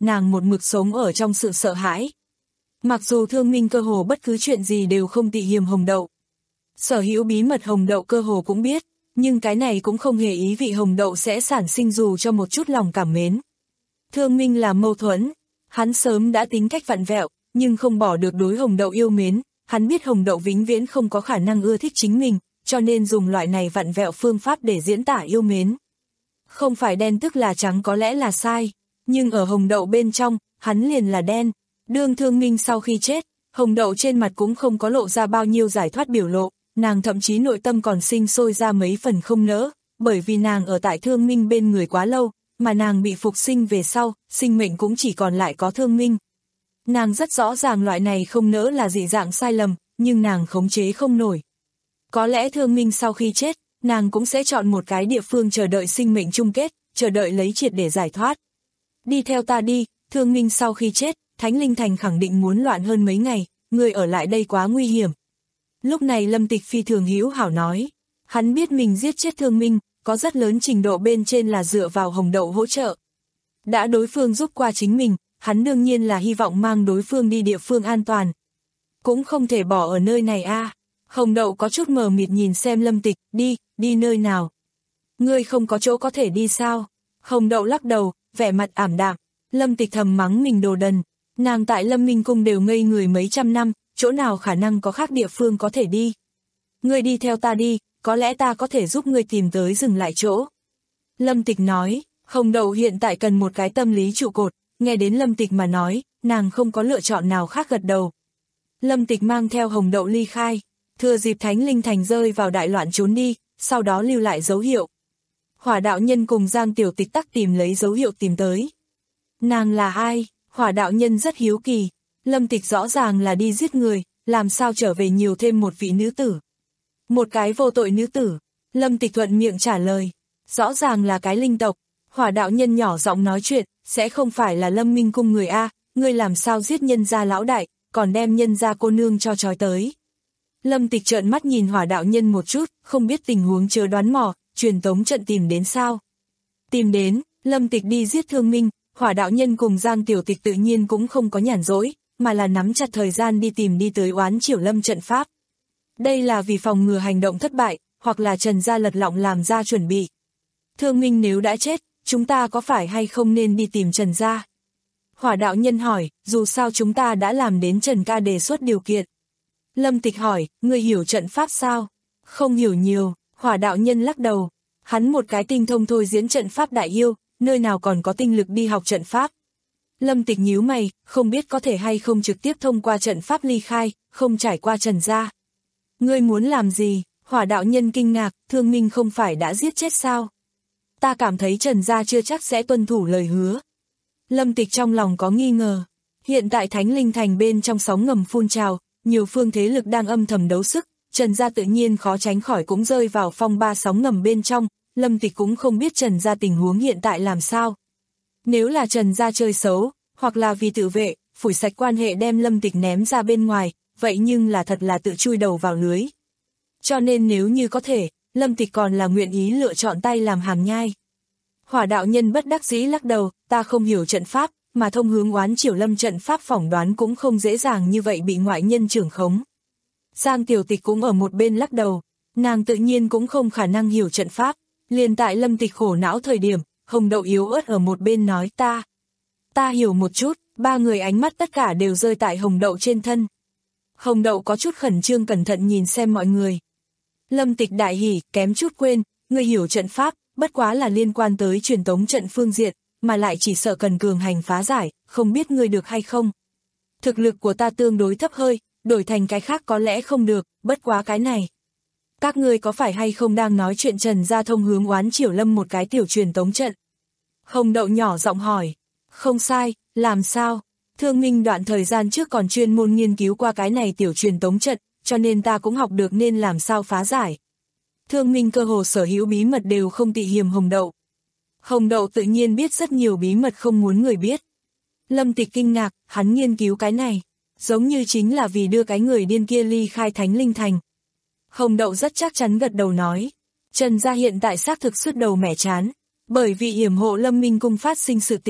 nàng một mực sống ở trong sự sợ hãi. Mặc dù Thương Minh cơ hồ bất cứ chuyện gì đều không tị hiềm Hồng Đậu. Sở hữu bí mật Hồng Đậu cơ hồ cũng biết, nhưng cái này cũng không hề ý vị Hồng Đậu sẽ sản sinh dù cho một chút lòng cảm mến. Thương Minh là mâu thuẫn, hắn sớm đã tính cách vặn vẹo, nhưng không bỏ được đối Hồng Đậu yêu mến, hắn biết Hồng Đậu vĩnh viễn không có khả năng ưa thích chính mình, cho nên dùng loại này vặn vẹo phương pháp để diễn tả yêu mến. Không phải đen tức là trắng có lẽ là sai, nhưng ở Hồng Đậu bên trong, hắn liền là đen. Đương Thương Minh sau khi chết, Hồng Đậu trên mặt cũng không có lộ ra bao nhiêu giải thoát biểu lộ, nàng thậm chí nội tâm còn sinh sôi ra mấy phần không nỡ, bởi vì nàng ở tại Thương Minh bên người quá lâu, mà nàng bị phục sinh về sau, sinh mệnh cũng chỉ còn lại có Thương Minh. Nàng rất rõ ràng loại này không nỡ là dị dạng sai lầm, nhưng nàng khống chế không nổi. Có lẽ Thương Minh sau khi chết, nàng cũng sẽ chọn một cái địa phương chờ đợi sinh mệnh chung kết, chờ đợi lấy triệt để giải thoát. Đi theo ta đi, Thương Minh sau khi chết, Thánh Linh Thành khẳng định muốn loạn hơn mấy ngày, người ở lại đây quá nguy hiểm. Lúc này Lâm Tịch phi thường hữu hảo nói, hắn biết mình giết chết Thương Minh, có rất lớn trình độ bên trên là dựa vào Hồng Đậu hỗ trợ. Đã đối phương giúp qua chính mình, hắn đương nhiên là hy vọng mang đối phương đi địa phương an toàn. Cũng không thể bỏ ở nơi này a. À. Hồng Đậu có chút mờ mịt nhìn xem Lâm Tịch, đi, đi nơi nào? Ngươi không có chỗ có thể đi sao? Hồng Đậu lắc đầu, vẻ mặt ảm đạm. Lâm Tịch thầm mắng mình đồ đần. Nàng tại Lâm Minh Cung đều ngây người mấy trăm năm, chỗ nào khả năng có khác địa phương có thể đi. Ngươi đi theo ta đi, có lẽ ta có thể giúp ngươi tìm tới dừng lại chỗ. Lâm Tịch nói, Hồng Đậu hiện tại cần một cái tâm lý trụ cột, nghe đến Lâm Tịch mà nói, nàng không có lựa chọn nào khác gật đầu. Lâm Tịch mang theo Hồng Đậu ly khai, thừa dịp Thánh Linh Thành rơi vào đại loạn trốn đi, sau đó lưu lại dấu hiệu. Hỏa đạo nhân cùng Giang Tiểu Tịch tắc tìm lấy dấu hiệu tìm tới. Nàng là ai? Hỏa đạo nhân rất hiếu kỳ, Lâm Tịch rõ ràng là đi giết người, làm sao trở về nhiều thêm một vị nữ tử. Một cái vô tội nữ tử, Lâm Tịch thuận miệng trả lời, rõ ràng là cái linh tộc. Hỏa đạo nhân nhỏ giọng nói chuyện, sẽ không phải là Lâm Minh Cung người A, ngươi làm sao giết nhân gia lão đại, còn đem nhân gia cô nương cho trói tới. Lâm Tịch trợn mắt nhìn hỏa đạo nhân một chút, không biết tình huống chớ đoán mò, truyền tống trận tìm đến sao. Tìm đến, Lâm Tịch đi giết Thương Minh, hỏa đạo nhân cùng Giang Tiểu Tịch tự nhiên cũng không có nhàn rỗi, mà là nắm chặt thời gian đi tìm đi tới Oán Triểu Lâm trận pháp. Đây là vì phòng ngừa hành động thất bại, hoặc là Trần gia lật lọng làm ra chuẩn bị. Thương Minh nếu đã chết, chúng ta có phải hay không nên đi tìm Trần gia? Hỏa đạo nhân hỏi, dù sao chúng ta đã làm đến Trần ca đề xuất điều kiện. Lâm Tịch hỏi, ngươi hiểu trận pháp sao? Không hiểu nhiều, hỏa đạo nhân lắc đầu. Hắn một cái tinh thông thôi diễn trận pháp đại yêu, nơi nào còn có tinh lực đi học trận pháp. Lâm Tịch nhíu mày, không biết có thể hay không trực tiếp thông qua trận pháp ly khai, không trải qua Trần gia. Ngươi muốn làm gì? Hỏa đạo nhân kinh ngạc, Thương Minh không phải đã giết chết sao? Ta cảm thấy Trần gia chưa chắc sẽ tuân thủ lời hứa. Lâm Tịch trong lòng có nghi ngờ. Hiện tại Thánh Linh Thành bên trong sóng ngầm phun trào, nhiều phương thế lực đang âm thầm đấu sức, Trần gia tự nhiên khó tránh khỏi cũng rơi vào phong ba sóng ngầm bên trong, Lâm Tịch cũng không biết Trần gia tình huống hiện tại làm sao. Nếu là Trần gia chơi xấu, hoặc là vì tự vệ, phủi sạch quan hệ đem Lâm Tịch ném ra bên ngoài, vậy nhưng là thật là tự chui đầu vào lưới. Cho nên nếu như có thể, Lâm Tịch còn là nguyện ý lựa chọn tay làm hàm nhai. Hỏa đạo nhân bất đắc dĩ lắc đầu, ta không hiểu trận pháp, mà thông hướng Oán Triểu Lâm trận pháp phỏng đoán cũng không dễ dàng như vậy bị ngoại nhân trưởng khống. Giang Tiểu Tịch cũng ở một bên lắc đầu, nàng tự nhiên cũng không khả năng hiểu trận pháp, liền tại Lâm Tịch khổ não thời điểm, Hồng Đậu yếu ớt ở một bên nói ta. Ta hiểu một chút, ba người ánh mắt tất cả đều rơi tại Hồng Đậu trên thân. Hồng Đậu có chút khẩn trương cẩn thận nhìn xem mọi người. Lâm Tịch đại hỉ, kém chút quên, người hiểu trận pháp, bất quá là liên quan tới truyền tống trận phương diện, mà lại chỉ sợ cần cường hành phá giải, không biết người được hay không. Thực lực của ta tương đối thấp hơi, đổi thành cái khác có lẽ không được, bất quá cái này. Các ngươi có phải hay không đang nói chuyện Trần gia thông hướng Oán Triểu Lâm một cái tiểu truyền tống trận? Hồng Đậu nhỏ giọng hỏi. Không sai, làm sao? Thương Minh đoạn thời gian trước còn chuyên môn nghiên cứu qua cái này tiểu truyền tống trận, cho nên ta cũng học được nên làm sao phá giải. Thương Minh cơ hồ sở hữu bí mật đều không tị hiềm Hồng Đậu. Hồng Đậu tự nhiên biết rất nhiều bí mật không muốn người biết. Lâm Tịch kinh ngạc, hắn nghiên cứu cái này, giống như chính là vì đưa cái người điên kia ly khai Thánh Linh Thành. Hồng Đậu rất chắc chắn gật đầu nói, Trần gia hiện tại xác thực sứt đầu mẻ chán, bởi vì yểm hộ Lâm Minh Cung phát sinh sự tình,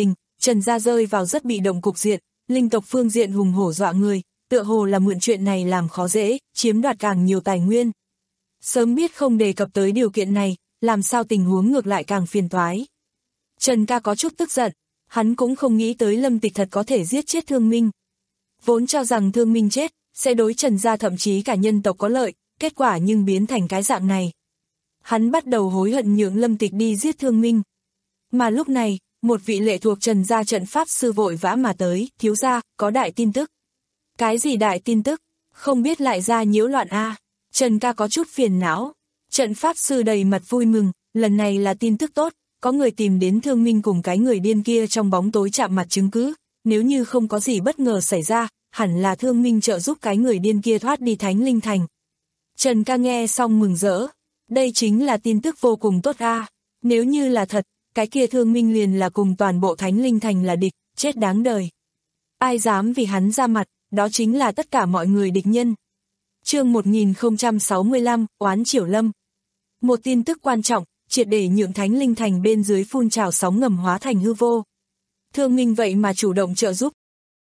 Trần gia rơi vào rất bị động cục diện, linh tộc phương diện hùng hổ dọa người, tựa hồ là mượn chuyện này làm khó dễ, chiếm đoạt càng nhiều tài nguyên. Sớm biết không đề cập tới điều kiện này, làm sao tình huống ngược lại càng phiền toái. Trần ca có chút tức giận, hắn cũng không nghĩ tới Lâm Tịch thật có thể giết chết Thương Minh. Vốn cho rằng Thương Minh chết, sẽ đối Trần gia thậm chí cả nhân tộc có lợi, kết quả nhưng biến thành cái dạng này. Hắn bắt đầu hối hận nhượng Lâm Tịch đi giết Thương Minh. Mà lúc này, một vị lệ thuộc Trần gia trận pháp sư vội vã mà tới, thiếu gia, có đại tin tức. Cái gì đại tin tức? Không biết lại ra nhiễu loạn a à? Trần ca có chút phiền não. Trận pháp sư đầy mặt vui mừng, lần này là tin tức tốt, có người tìm đến Thương Minh cùng cái người điên kia trong bóng tối chạm mặt chứng cứ, nếu như không có gì bất ngờ xảy ra, hẳn là Thương Minh trợ giúp cái người điên kia thoát đi Thánh Linh Thành. Trần ca nghe xong mừng rỡ, đây chính là tin tức vô cùng tốt a. À. Nếu như là thật, cái kia Thương Minh liền là cùng toàn bộ Thánh Linh Thành là địch, chết đáng đời. Ai dám vì hắn ra mặt, đó chính là tất cả mọi người địch nhân. Chương một nghìn không trăm sáu mươi lăm, Oán Triểu Lâm. Một tin tức quan trọng, triệt để nhượng Thánh Linh Thành bên dưới phun trào sóng ngầm hóa thành hư vô. Thương Minh vậy mà chủ động trợ giúp.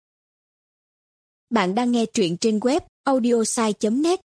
Bạn đang nghe truyện trên web audiosai chấm net.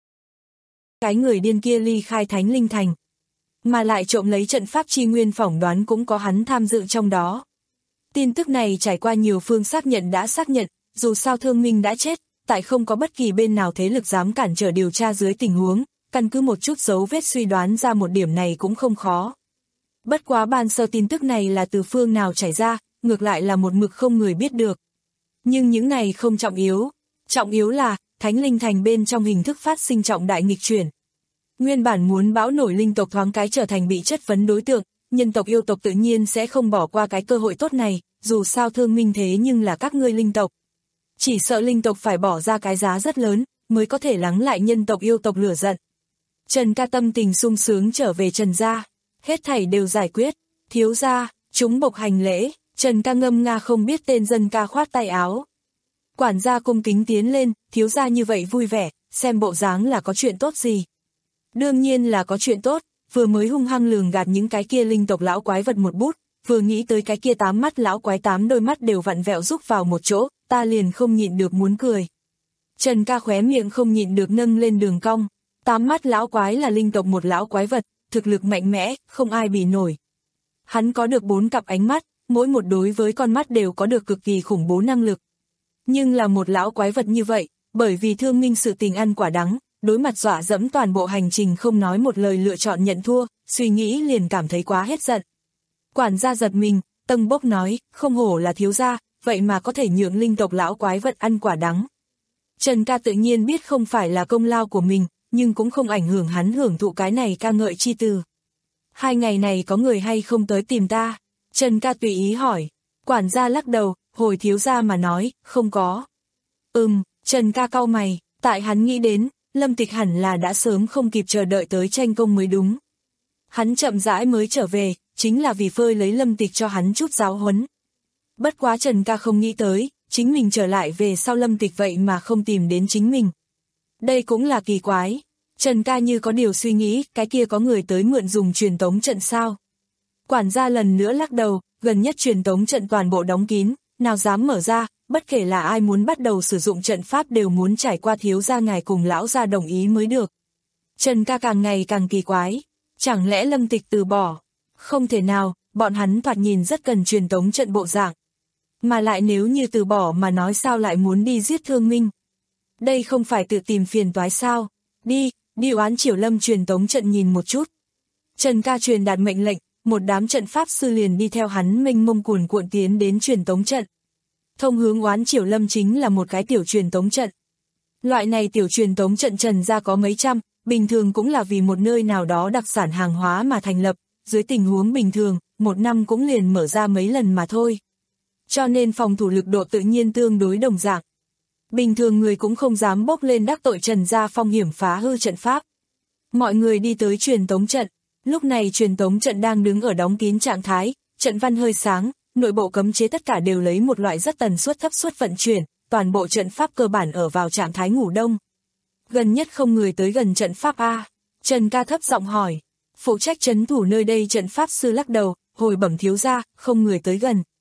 Cái người điên kia ly khai Thánh Linh Thành, mà lại trộm lấy trận pháp chi nguyên, phỏng đoán cũng có hắn tham dự trong đó. Tin tức này trải qua nhiều phương xác nhận đã xác nhận, dù sao Thương Minh đã chết, tại không có bất kỳ bên nào thế lực dám cản trở điều tra dưới tình huống, căn cứ một chút dấu vết suy đoán ra một điểm này cũng không khó. Bất quá ban sơ tin tức này là từ phương nào chảy ra, ngược lại là một mực không người biết được. Nhưng những này không trọng yếu, trọng yếu là Thánh Linh Thành bên trong hình thức phát sinh trọng đại nghịch chuyển. Nguyên bản muốn bão nổi linh tộc thoáng cái trở thành bị chất vấn đối tượng, nhân tộc yêu tộc tự nhiên sẽ không bỏ qua cái cơ hội tốt này, dù sao Thương Minh thế nhưng là các ngươi linh tộc. Chỉ sợ linh tộc phải bỏ ra cái giá rất lớn, mới có thể lắng lại nhân tộc yêu tộc lửa giận. Trần ca tâm tình sung sướng trở về Trần gia, hết thảy đều giải quyết, thiếu gia, chúng bộc hành lễ, Trần ca ngâm nga không biết tên dân ca khoát tay áo. Quản gia cung kính tiến lên, thiếu gia như vậy vui vẻ, xem bộ dáng là có chuyện tốt gì. Đương nhiên là có chuyện tốt, vừa mới hung hăng lường gạt những cái kia linh tộc lão quái vật một bút, vừa nghĩ tới cái kia tám mắt lão quái tám đôi mắt đều vặn vẹo rúc vào một chỗ, ta liền không nhịn được muốn cười. Trần ca khóe miệng không nhịn được nâng lên đường cong, tám mắt lão quái là linh tộc một lão quái vật, thực lực mạnh mẽ, không ai bì nổi. Hắn có được bốn cặp ánh mắt, mỗi một đối với con mắt đều có được cực kỳ khủng bố năng lực. Nhưng là một lão quái vật như vậy, bởi vì Thương Minh sự tình ăn quả đắng, đối mặt dọa dẫm toàn bộ hành trình không nói một lời lựa chọn nhận thua, suy nghĩ liền cảm thấy quá hết giận. Quản gia giật mình, tâng bốc nói, không hổ là thiếu gia, vậy mà có thể nhượng linh tộc lão quái vật ăn quả đắng. Trần ca tự nhiên biết không phải là công lao của mình, nhưng cũng không ảnh hưởng hắn hưởng thụ cái này ca ngợi chi từ. Hai ngày này có người hay không tới tìm ta? Trần ca tùy ý hỏi. Quản gia lắc đầu, hồi thiếu gia mà nói, không có. Ừm, Trần ca cau mày, tại hắn nghĩ đến, Lâm Tịch hẳn là đã sớm không kịp chờ đợi tới tranh công mới đúng. Hắn chậm rãi mới trở về, chính là vì phơi lấy Lâm Tịch cho hắn chút giáo huấn. Bất quá Trần ca không nghĩ tới, chính mình trở lại về sau Lâm Tịch vậy mà không tìm đến chính mình. Đây cũng là kỳ quái. Trần ca như có điều suy nghĩ, cái kia có người tới mượn dùng truyền tống trận sao? Quản gia lần nữa lắc đầu, gần nhất truyền tống trận toàn bộ đóng kín, nào dám mở ra, bất kể là ai muốn bắt đầu sử dụng trận pháp đều muốn trải qua thiếu gia ngài cùng lão gia đồng ý mới được. Trần ca càng ngày càng kỳ quái, chẳng lẽ Lâm Tịch từ bỏ? Không thể nào, bọn hắn thoạt nhìn rất cần truyền tống trận bộ dạng. Mà lại nếu như từ bỏ mà nói sao lại muốn đi giết Thương Minh? Đây không phải tự tìm phiền toái sao? Đi, đi Oán Triểu Lâm truyền tống trận nhìn một chút. Trần ca truyền đạt mệnh lệnh, một đám trận pháp sư liền đi theo hắn mênh mông cuồn cuộn tiến đến truyền tống trận. Thông hướng Oán Triểu Lâm chính là một cái tiểu truyền tống trận. Loại này tiểu truyền tống trận Trần gia có mấy trăm, bình thường cũng là vì một nơi nào đó đặc sản hàng hóa mà thành lập, dưới tình huống bình thường, một năm cũng liền mở ra mấy lần mà thôi. Cho nên phòng thủ lực độ tự nhiên tương đối đồng dạng. Bình thường người cũng không dám bốc lên đắc tội Trần gia phong hiểm phá hư trận pháp. Mọi người đi tới truyền tống trận, lúc này truyền tống trận đang đứng ở đóng kín trạng thái, trận văn hơi sáng, nội bộ cấm chế tất cả đều lấy một loại rất tần suất thấp suất vận chuyển, toàn bộ trận pháp cơ bản ở vào trạng thái ngủ đông. Gần nhất không người tới gần trận pháp a? Trần ca thấp giọng hỏi. Phụ trách trấn thủ nơi đây trận pháp sư lắc đầu, hồi bẩm thiếu gia, không người tới gần.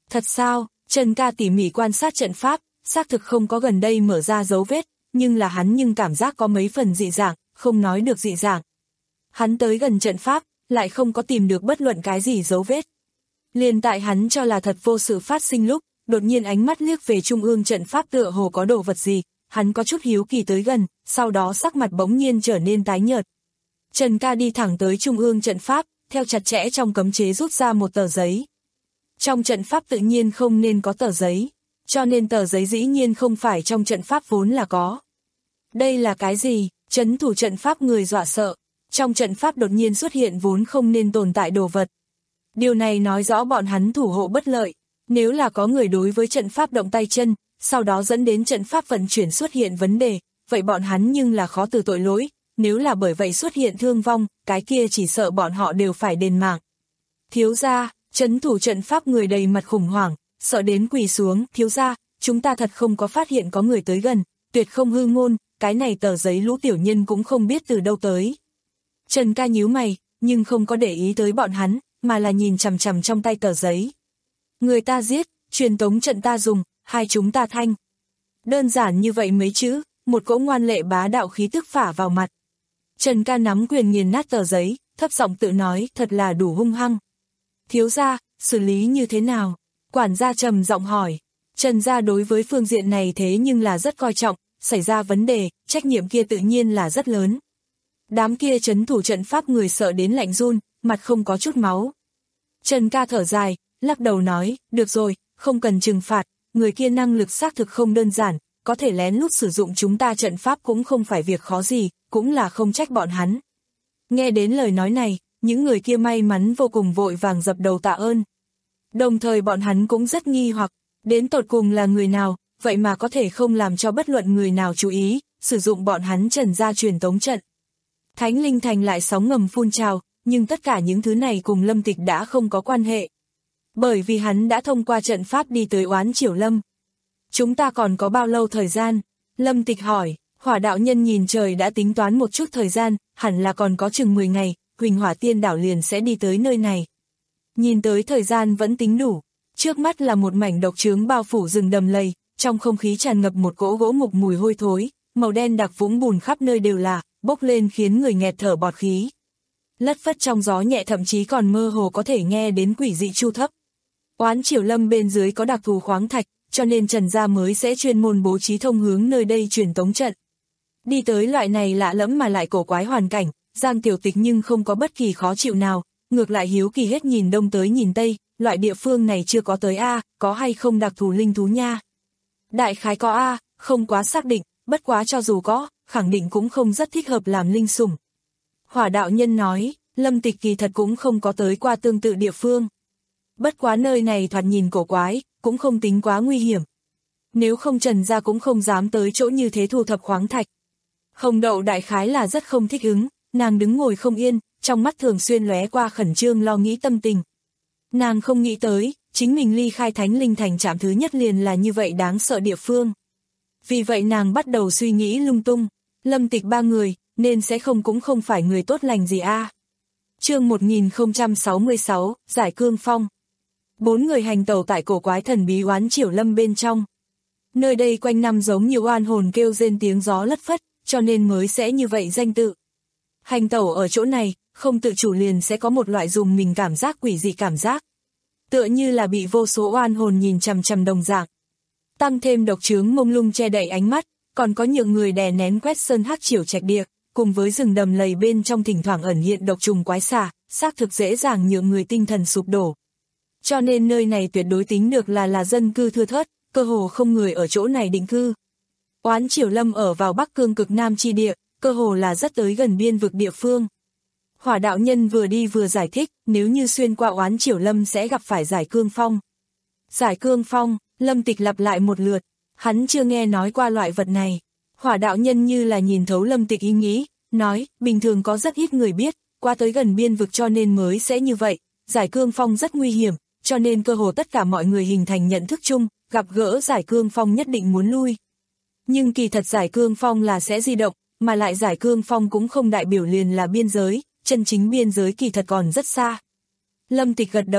Thật sao? Trần Ca tỉ mỉ quan sát trận pháp, xác thực không có gần đây mở ra dấu vết, nhưng là hắn nhưng cảm giác có mấy phần dị dạng, không nói được dị dạng. Hắn tới gần trận pháp, lại không có tìm được bất luận cái gì dấu vết. Liền tại hắn cho là thật vô sự phát sinh lúc, đột nhiên ánh mắt liếc về trung ương trận pháp tựa hồ có đồ vật gì, hắn có chút hiếu kỳ tới gần, sau đó sắc mặt bỗng nhiên trở nên tái nhợt. Trần Ca đi thẳng tới trung ương trận pháp, theo chặt chẽ trong cấm chế rút ra một tờ giấy. Trong trận pháp tự nhiên không nên có tờ giấy, cho nên tờ giấy dĩ nhiên không phải trong trận pháp vốn là có. Đây là cái gì? Trấn thủ trận pháp người dọa sợ. Trong trận pháp đột nhiên xuất hiện vốn không nên tồn tại đồ vật. Điều này nói rõ bọn hắn thủ hộ bất lợi. Nếu là có người đối với trận pháp động tay chân, sau đó dẫn đến trận pháp vận chuyển xuất hiện vấn đề, vậy bọn hắn nhưng là khó từ tội lỗi. Nếu là bởi vậy xuất hiện thương vong, cái kia chỉ sợ bọn họ đều phải đền mạng. Thiếu gia, trấn thủ trận pháp người đầy mặt khủng hoảng, sợ đến quỳ xuống. Thiếu gia, chúng ta thật không có phát hiện có người tới gần, tuyệt không hư ngôn, cái này tờ giấy lũ tiểu nhân cũng không biết từ đâu tới. Trần Ca nhíu mày, nhưng không có để ý tới bọn hắn, mà là nhìn chằm chằm trong tay tờ giấy. Người ta giết, truyền tống trận ta dùng, hai chúng ta thanh. Đơn giản như vậy mấy chữ, một cỗ ngoan lệ bá đạo khí tức phả vào mặt. Trần Ca nắm quyền nghiền nát tờ giấy, thấp giọng tự nói, thật là đủ hung hăng. Thiếu gia, xử lý như thế nào? Quản gia trầm giọng hỏi. Trần gia đối với phương diện này thế nhưng là rất coi trọng, xảy ra vấn đề, trách nhiệm kia tự nhiên là rất lớn. Đám kia trấn thủ trận pháp người sợ đến lạnh run, mặt không có chút máu. Trần Ca thở dài, lắc đầu nói, được rồi, không cần trừng phạt, người kia năng lực xác thực không đơn giản, có thể lén lút sử dụng chúng ta trận pháp cũng không phải việc khó gì, cũng là không trách bọn hắn. Nghe đến lời nói này, những người kia may mắn vô cùng vội vàng dập đầu tạ ơn. Đồng thời bọn hắn cũng rất nghi hoặc, đến tột cùng là người nào, vậy mà có thể không làm cho bất luận người nào chú ý, sử dụng bọn hắn Trần gia truyền tống trận. Thánh Linh Thành lại sóng ngầm phun trào, nhưng tất cả những thứ này cùng Lâm Tịch đã không có quan hệ. Bởi vì hắn đã thông qua trận pháp đi tới Oán Triều Lâm. Chúng ta còn có bao lâu thời gian? Lâm Tịch hỏi. Hỏa đạo nhân nhìn trời đã tính toán một chút thời gian, hẳn là còn có chừng mười ngày, Huỳnh Hỏa Tiên đảo liền sẽ đi tới nơi này. Nhìn tới thời gian vẫn tính đủ, trước mắt là một mảnh độc chướng bao phủ rừng đầm lầy, trong không khí tràn ngập một cỗ gỗ mục mùi hôi thối, màu đen đặc vũng bùn khắp nơi đều là, bốc lên khiến người nghẹt thở bọt khí. Lất phất trong gió nhẹ thậm chí còn mơ hồ có thể nghe đến quỷ dị chu thấp. Oán Triều Lâm bên dưới có đặc thù khoáng thạch, cho nên Trần gia mới sẽ chuyên môn bố trí thông hướng nơi đây truyền tống trận. Đi tới loại này lạ lẫm mà lại cổ quái hoàn cảnh, Giang Tiểu Tịch nhưng không có bất kỳ khó chịu nào, ngược lại hiếu kỳ hết nhìn đông tới nhìn tây, loại địa phương này chưa có tới a, có hay không đặc thù linh thú nha. Đại khái có a, không quá xác định, bất quá cho dù có, khẳng định cũng không rất thích hợp làm linh sủng. Hỏa đạo nhân nói, Lâm Tịch kỳ thật cũng không có tới qua tương tự địa phương. Bất quá nơi này thoạt nhìn cổ quái, cũng không tính quá nguy hiểm. Nếu không Trần gia cũng không dám tới chỗ như thế thu thập khoáng thạch. Hồng Đậu đại khái là rất không thích ứng, nàng đứng ngồi không yên, trong mắt thường xuyên lóe qua khẩn trương lo nghĩ tâm tình. Nàng không nghĩ tới, chính mình ly khai Thánh Linh Thành trạm thứ nhất liền là như vậy đáng sợ địa phương. Vì vậy nàng bắt đầu suy nghĩ lung tung, Lâm Tịch ba người, nên sẽ không cũng không phải người tốt lành gì a. Chương một nghìn không trăm sáu mươi sáu, Giải Cương Phong. Bốn người hành tẩu tại cổ quái thần bí Oán Triều Lâm bên trong. Nơi đây quanh năm giống như oan hồn kêu rên tiếng gió lất phất, cho nên mới sẽ như vậy danh tự. Hành tẩu ở chỗ này, không tự chủ liền sẽ có một loại dùng mình cảm giác quỷ dị cảm giác. Tựa như là bị vô số oan hồn nhìn chằm chằm đồng dạng. Tăng thêm độc chướng mông lung che đậy ánh mắt, còn có nhiều người đè nén quét sơn hắc triều trạch địa, cùng với rừng đầm lầy bên trong thỉnh thoảng ẩn hiện độc trùng quái xà, xác thực dễ dàng nhượng người tinh thần sụp đổ. Cho nên nơi này tuyệt đối tính được là là dân cư thưa thớt, cơ hồ không người ở chỗ này định cư. Oán Triều Lâm ở vào Bắc Cương cực Nam chi địa, cơ hồ là rất tới gần biên vực địa phương. Hỏa đạo nhân vừa đi vừa giải thích, nếu như xuyên qua Oán Triều Lâm sẽ gặp phải Giải Cương Phong. Giải Cương Phong, Lâm Tịch lặp lại một lượt, hắn chưa nghe nói qua loại vật này. Hỏa đạo nhân như là nhìn thấu Lâm Tịch ý nghĩ, nói, bình thường có rất ít người biết, qua tới gần biên vực cho nên mới sẽ như vậy, Giải Cương Phong rất nguy hiểm, cho nên cơ hồ tất cả mọi người hình thành nhận thức chung, gặp gỡ Giải Cương Phong nhất định muốn lui. Nhưng kỳ thật Giải Cương Phong là sẽ di động, mà lại Giải Cương Phong cũng không đại biểu liền là biên giới, chân chính biên giới kỳ thật còn rất xa. Lâm Tịch gật đầu,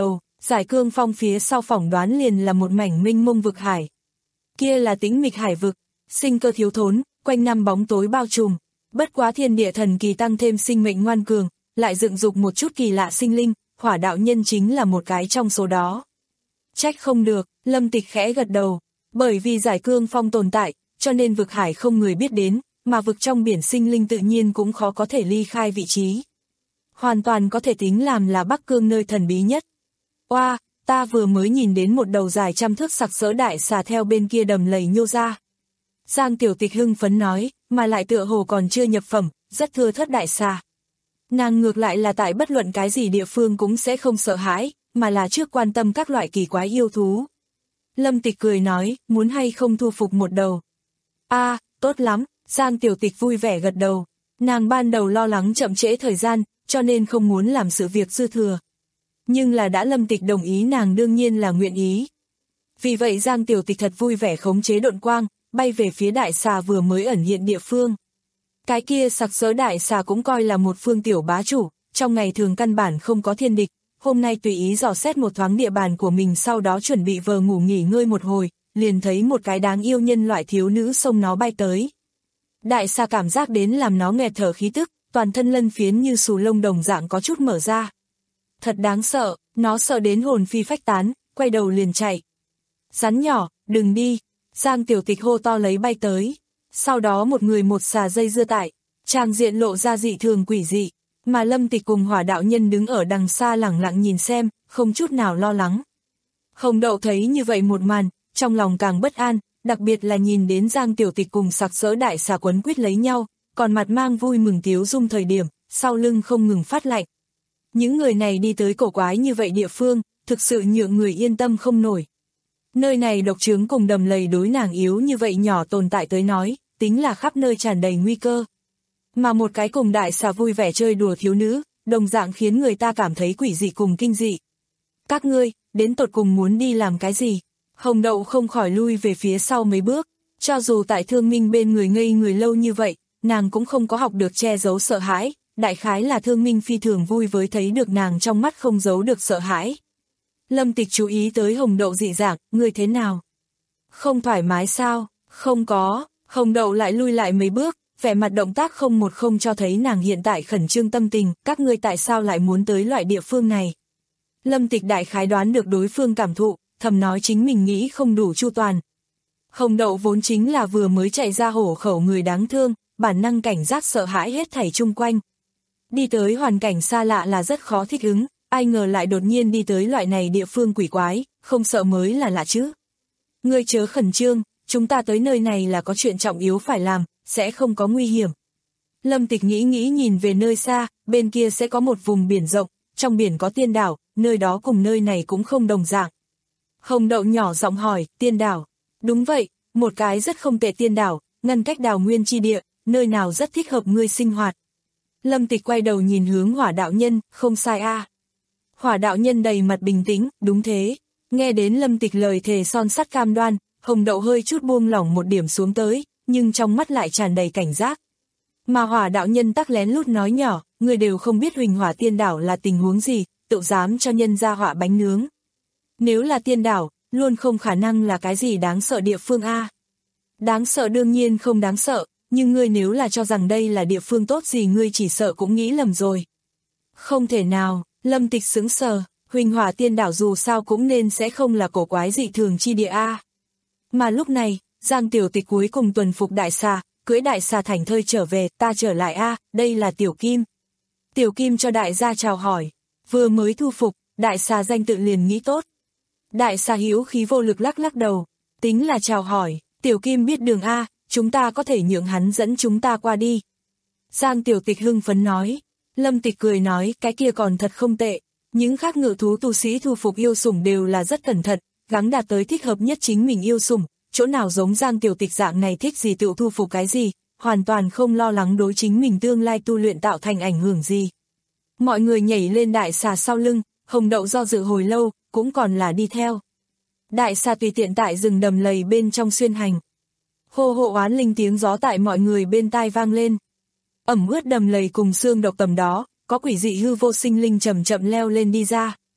Giải cương phong phía sau phỏng đoán liền là một mảnh mênh mông vực hải. Kia là tĩnh mịch hải vực, sinh cơ thiếu thốn, quanh năm bóng tối bao trùm. Bất quá thiên địa thần kỳ tăng thêm sinh mệnh ngoan cường, lại dựng dục một chút kỳ lạ sinh linh, hỏa đạo nhân chính là một cái trong số đó. Trách không được, Lâm Tịch khẽ gật đầu, bởi vì giải cương phong tồn tại, cho nên vực hải không người biết đến, mà vực trong biển sinh linh tự nhiên cũng khó có thể ly khai vị trí. Hoàn toàn có thể tính làm là Bắc Cương nơi thần bí nhất. Oa, ta vừa mới nhìn đến một đầu dài trăm thước sặc sỡ đại xà theo bên kia đầm lầy nhô ra. Giang Tiểu Tịch hưng phấn nói, mà lại tựa hồ còn chưa nhập phẩm, rất thưa thớt đại xà. Nàng ngược lại là tại bất luận cái gì địa phương cũng sẽ không sợ hãi, mà là trước quan tâm các loại kỳ quái yêu thú. Lâm Tịch cười nói, muốn hay không thu phục một đầu. A, à, tốt lắm, Giang Tiểu Tịch vui vẻ gật đầu. Nàng ban đầu lo lắng chậm trễ thời gian, cho nên không muốn làm sự việc dư thừa. Nhưng là đã Lâm Tịch đồng ý nàng đương nhiên là nguyện ý. Vì vậy Giang Tiểu Tịch thật vui vẻ khống chế độn quang, bay về phía đại xà vừa mới ẩn hiện địa phương. Cái kia sặc sỡ đại xà cũng coi là một phương tiểu bá chủ, trong ngày thường căn bản không có thiên địch, hôm nay tùy ý dò xét một thoáng địa bàn của mình, sau đó chuẩn bị vờ ngủ nghỉ ngơi một hồi, liền thấy một cái đáng yêu nhân loại thiếu nữ xông nó bay tới. Đại xà cảm giác đến làm nó nghẹt thở khí tức, toàn thân lân phiến như xù lông đồng dạng có chút mở ra. Thật đáng sợ, nó sợ đến hồn phi phách tán, quay đầu liền chạy. Rắn nhỏ, đừng đi, Giang Tiểu Tịch hô to lấy bay tới. Sau đó một người một xà dây dưa tại, tràng diện lộ ra dị thường quỷ dị, mà Lâm Tịch cùng hỏa đạo nhân đứng ở đằng xa lẳng lặng nhìn xem, không chút nào lo lắng. Hồng Đậu thấy như vậy một màn, trong lòng càng bất an, đặc biệt là nhìn đến Giang Tiểu Tịch cùng sặc sỡ đại xà quấn quýt lấy nhau, còn mặt mang vui mừng tiếu dung thời điểm, sau lưng không ngừng phát lạnh. Những người này đi tới cổ quái như vậy địa phương, thực sự nhượng người yên tâm không nổi. Nơi này độc trướng cùng đầm lầy đối nàng yếu như vậy nhỏ tồn tại tới nói, tính là khắp nơi tràn đầy nguy cơ. Mà một cái cùng đại xà vui vẻ chơi đùa thiếu nữ, đồng dạng khiến người ta cảm thấy quỷ dị cùng kinh dị. Các ngươi, đến tột cùng muốn đi làm cái gì? Hồng Đậu không khỏi lui về phía sau mấy bước, cho dù tại Thương Minh bên người ngây người lâu như vậy, nàng cũng không có học được che giấu sợ hãi, đại khái là Thương Minh phi thường vui với thấy được nàng trong mắt không giấu được sợ hãi. Lâm Tịch chú ý tới Hồng Đậu dị dạng, ngươi thế nào? Không thoải mái sao? Không có, Hồng Đậu lại lui lại mấy bước, vẻ mặt động tác không một không cho thấy nàng hiện tại khẩn trương tâm tình, các ngươi tại sao lại muốn tới loại địa phương này? Lâm Tịch đại khái đoán được đối phương cảm thụ, thầm nói chính mình nghĩ không đủ chu toàn. Hồng Đậu vốn chính là vừa mới chạy ra hổ khẩu người đáng thương, bản năng cảnh giác sợ hãi hết thảy chung quanh. Đi tới hoàn cảnh xa lạ là rất khó thích ứng, ai ngờ lại đột nhiên đi tới loại này địa phương quỷ quái, không sợ mới là lạ chứ. Ngươi chớ khẩn trương, chúng ta tới nơi này là có chuyện trọng yếu phải làm, sẽ không có nguy hiểm. Lâm Tịch nghĩ nghĩ nhìn về nơi xa, bên kia sẽ có một vùng biển rộng, trong biển có tiên đảo, nơi đó cùng nơi này cũng không đồng dạng. Hồng Đậu nhỏ giọng hỏi, tiên đảo? Đúng vậy, một cái rất không tệ tiên đảo, ngăn cách đào nguyên chi địa, nơi nào rất thích hợp ngươi sinh hoạt. Lâm Tịch quay đầu nhìn hướng hỏa đạo nhân, không sai a. À. Hỏa đạo nhân đầy mặt bình tĩnh, đúng thế. Nghe đến Lâm Tịch lời thề son sắt cam đoan, Hồng Đậu hơi chút buông lỏng một điểm xuống tới, nhưng trong mắt lại tràn đầy cảnh giác. Mà hỏa đạo nhân tắc lén lút nói nhỏ, người đều không biết Huỳnh Hỏa Tiên Đảo là tình huống gì, tự dám cho nhân ra họa bánh nướng. Nếu là tiên đảo, luôn không khả năng là cái gì đáng sợ địa phương a. Đáng sợ đương nhiên không đáng sợ, nhưng ngươi nếu là cho rằng đây là địa phương tốt gì ngươi chỉ sợ cũng nghĩ lầm rồi. Không thể nào, Lâm Tịch sững sờ, Huỳnh Hỏa Tiên Đảo dù sao cũng nên sẽ không là cổ quái dị thường chi địa a. Mà lúc này, Giang Tiểu Tịch cuối cùng tuần phục đại xà, cưỡi đại xà thành thơi trở về, ta trở lại a, đây là Tiểu Kim. Tiểu Kim cho đại gia chào hỏi, vừa mới thu phục, đại xà danh tự liền nghĩ tốt. Đại xà hữu khí vô lực lắc lắc đầu, tính là chào hỏi, Tiểu Kim biết đường a, chúng ta có thể nhượng hắn dẫn chúng ta qua đi. Giang Tiểu Tịch hưng phấn nói, Lâm Tịch cười nói, cái kia còn thật không tệ, những khác ngự thú tu sĩ thu phục yêu sủng đều là rất cẩn thận, gắng đạt tới thích hợp nhất chính mình yêu sủng, chỗ nào giống Giang Tiểu Tịch dạng này thích gì tự thu phục cái gì, hoàn toàn không lo lắng đối chính mình tương lai tu luyện tạo thành ảnh hưởng gì. Mọi người nhảy lên đại xà sau lưng, Hồng Đậu do dự hồi lâu, cũng còn là đi theo. Đại xà tùy tiện tại rừng đầm lầy bên trong xuyên hành. Hô hộ oán linh tiếng gió tại mọi người bên tai vang lên. Ẩm ướt đầm lầy cùng xương độc tầm đó, có quỷ dị hư vô sinh linh chậm chậm leo lên đi ra.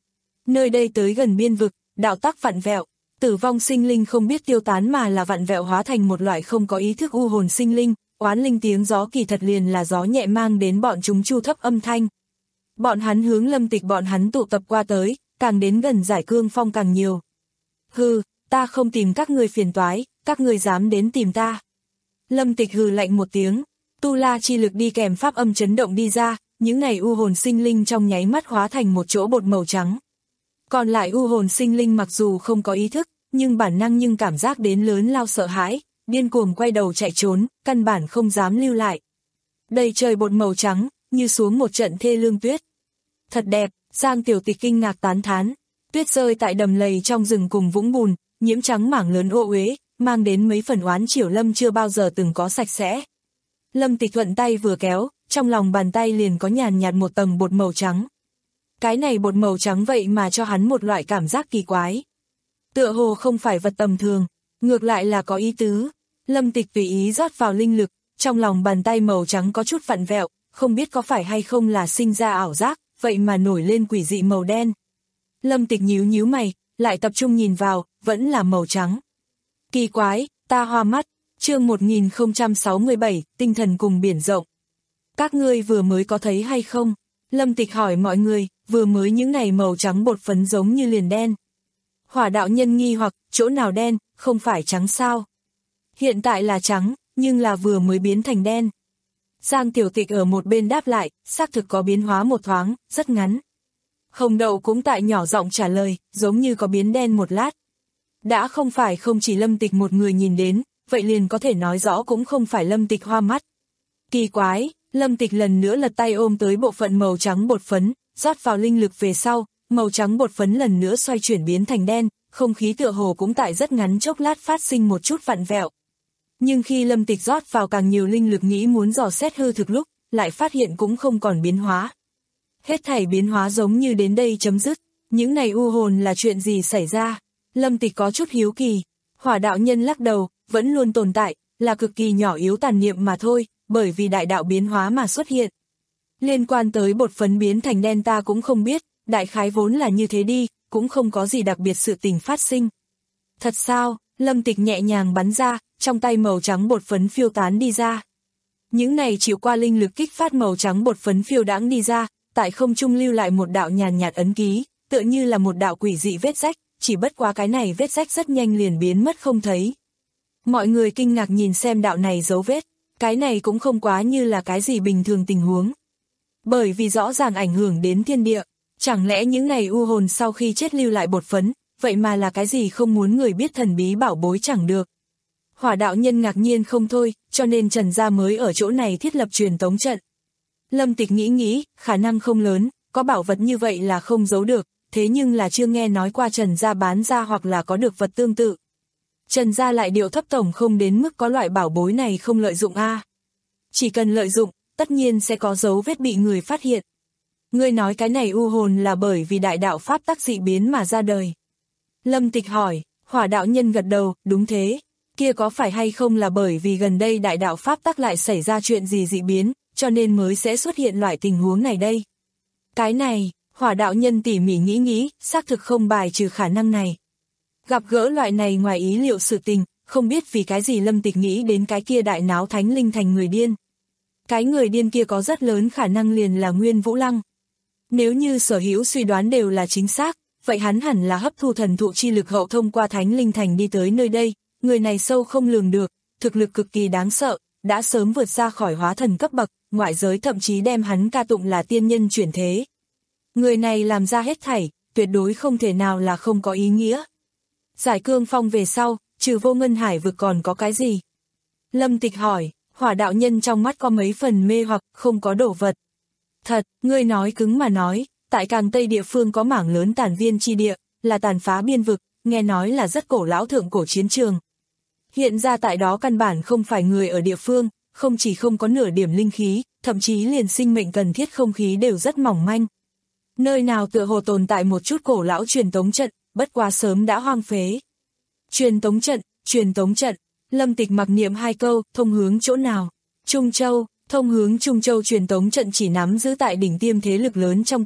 Nơi đây tới gần biên vực, đạo tắc vặn vẹo, tử vong sinh linh không biết tiêu tán mà là vặn vẹo hóa thành một loại không có ý thức u hồn sinh linh, oán linh tiếng gió kỳ thật liền là gió nhẹ mang đến bọn chúng chu thấp âm thanh. Bọn hắn hướng Lâm Tịch bọn hắn tụ tập qua tới, càng đến gần Giải Cương Phong càng nhiều. Hừ, ta không tìm các người phiền toái, các người dám đến tìm ta. Lâm Tịch hừ lạnh một tiếng, tu la chi lực đi kèm pháp âm chấn động đi ra, những này u hồn sinh linh trong nháy mắt hóa thành một chỗ bột màu trắng. Còn lại u hồn sinh linh mặc dù không có ý thức, nhưng bản năng nhưng cảm giác đến lớn lao sợ hãi, điên cuồng quay đầu chạy trốn, căn bản không dám lưu lại. Đầy trời bột màu trắng, như xuống một trận thê lương tuyết. Thật đẹp, Giang Tiểu Tịch kinh ngạc tán thán, tuyết rơi tại đầm lầy trong rừng cùng vũng bùn, nhiễm trắng mảng lớn ô uế, mang đến mấy phần oán triểu Lâm chưa bao giờ từng có sạch sẽ. Lâm Tịch thuận tay vừa kéo, trong lòng bàn tay liền có nhàn nhạt một tầng bột màu trắng. Cái này bột màu trắng vậy mà cho hắn một loại cảm giác kỳ quái. Tựa hồ không phải vật tầm thường, ngược lại là có ý tứ. Lâm Tịch tùy ý rót vào linh lực, trong lòng bàn tay màu trắng có chút vặn vẹo, không biết có phải hay không là sinh ra ảo giác, vậy mà nổi lên quỷ dị màu đen. Lâm Tịch nhíu nhíu mày, lại tập trung nhìn vào, vẫn là màu trắng. Kỳ quái, ta hoa mắt. Chương một nghìn không trăm sáu mươi bảy, tinh thần cùng biển rộng. Các ngươi vừa mới có thấy hay không? Lâm Tịch hỏi mọi người, vừa mới những này màu trắng bột phấn giống như liền đen. Hỏa đạo nhân nghi hoặc, chỗ nào đen, không phải trắng sao? Hiện tại là trắng, nhưng là vừa mới biến thành đen. Giang Tiểu Tịch ở một bên đáp lại, xác thực có biến hóa một thoáng, rất ngắn. Hồng Đậu cũng tại nhỏ giọng trả lời, giống như có biến đen một lát. Đã không phải không chỉ Lâm Tịch một người nhìn đến, vậy liền có thể nói rõ cũng không phải Lâm Tịch hoa mắt. Kỳ quái, Lâm Tịch lần nữa lật tay ôm tới bộ phận màu trắng bột phấn, rót vào linh lực về sau, màu trắng bột phấn lần nữa xoay chuyển biến thành đen, không khí tựa hồ cũng tại rất ngắn chốc lát phát sinh một chút vặn vẹo. Nhưng khi Lâm Tịch rót vào càng nhiều linh lực nghĩ muốn dò xét hư thực lúc, lại phát hiện cũng không còn biến hóa. Hết thảy biến hóa giống như đến đây chấm dứt, những này u hồn là chuyện gì xảy ra? Lâm Tịch có chút hiếu kỳ. Hỏa đạo nhân lắc đầu, vẫn luôn tồn tại, là cực kỳ nhỏ yếu tàn niệm mà thôi, bởi vì đại đạo biến hóa mà xuất hiện. Liên quan tới bột phấn biến thành đen ta cũng không biết, đại khái vốn là như thế đi, cũng không có gì đặc biệt sự tình phát sinh. Thật sao? Lâm Tịch nhẹ nhàng bắn ra, trong tay màu trắng bột phấn phiêu tán đi ra. Những này chịu qua linh lực kích phát màu trắng bột phấn phiêu đãng đi ra, tại không trung lưu lại một đạo nhàn nhạt ấn ký, tựa như là một đạo quỷ dị vết rách, chỉ bất quá cái này vết rách rất nhanh liền biến mất không thấy. Mọi người kinh ngạc nhìn xem đạo này dấu vết, cái này cũng không quá như là cái gì bình thường tình huống. Bởi vì rõ ràng ảnh hưởng đến thiên địa, chẳng lẽ những này u hồn sau khi chết lưu lại bột phấn, vậy mà là cái gì không muốn người biết thần bí bảo bối chẳng được. Hỏa đạo nhân ngạc nhiên không thôi, cho nên Trần Gia mới ở chỗ này thiết lập truyền tống trận. Lâm Tịch nghĩ nghĩ, khả năng không lớn, có bảo vật như vậy là không giấu được, thế nhưng là chưa nghe nói qua Trần Gia bán ra hoặc là có được vật tương tự. Trần Gia lại điệu thấp tổng không đến mức có loại bảo bối này không lợi dụng a. À. Chỉ cần lợi dụng, tất nhiên sẽ có dấu vết bị người phát hiện. Ngươi nói cái này u hồn là bởi vì đại đạo pháp tắc dị biến mà ra đời. Lâm Tịch hỏi, hỏa đạo nhân gật đầu, đúng thế. Kia có phải hay không là bởi vì gần đây đại đạo pháp tắc lại xảy ra chuyện gì dị biến, cho nên mới sẽ xuất hiện loại tình huống này đây. Cái này, hỏa đạo nhân tỉ mỉ nghĩ nghĩ, xác thực không bài trừ khả năng này. Gặp gỡ loại này ngoài ý liệu sự tình, không biết vì cái gì Lâm Tịch nghĩ đến cái kia đại náo thánh linh thành người điên. Cái người điên kia có rất lớn khả năng liền là Nguyên Vũ Lăng. Nếu như sở hữu suy đoán đều là chính xác, vậy hắn hẳn là hấp thu thần thụ chi lực hậu thông qua thánh linh thành đi tới nơi đây, người này sâu không lường được, thực lực cực kỳ đáng sợ, đã sớm vượt ra khỏi hóa thần cấp bậc, ngoại giới thậm chí đem hắn ca tụng là tiên nhân chuyển thế. Người này làm ra hết thảy, tuyệt đối không thể nào là không có ý nghĩa. Giải Cương Phong về sau, trừ Vô Ngân Hải vực còn có cái gì? Lâm Tịch hỏi, hỏa đạo nhân trong mắt có mấy phần mê hoặc, không có đồ vật. Thật, ngươi nói cứng mà nói, tại Càng Tây địa phương có mảng lớn tàn viên chi địa, là tàn phá biên vực, nghe nói là rất cổ lão thượng cổ chiến trường. Hiện ra tại đó căn bản không phải người ở địa phương, không chỉ không có nửa điểm linh khí, thậm chí liền sinh mệnh cần thiết không khí đều rất mỏng manh. Nơi nào tựa hồ tồn tại một chút cổ lão truyền tống trận, bất quá sớm đã hoang phế. Truyền tống trận, truyền tống trận, Lâm Tịch mặc niệm hai câu, thông hướng chỗ nào? Trung Châu, thông hướng Trung Châu truyền tống trận chỉ nắm giữ tại đỉnh tiêm thế lực lớn trong tay,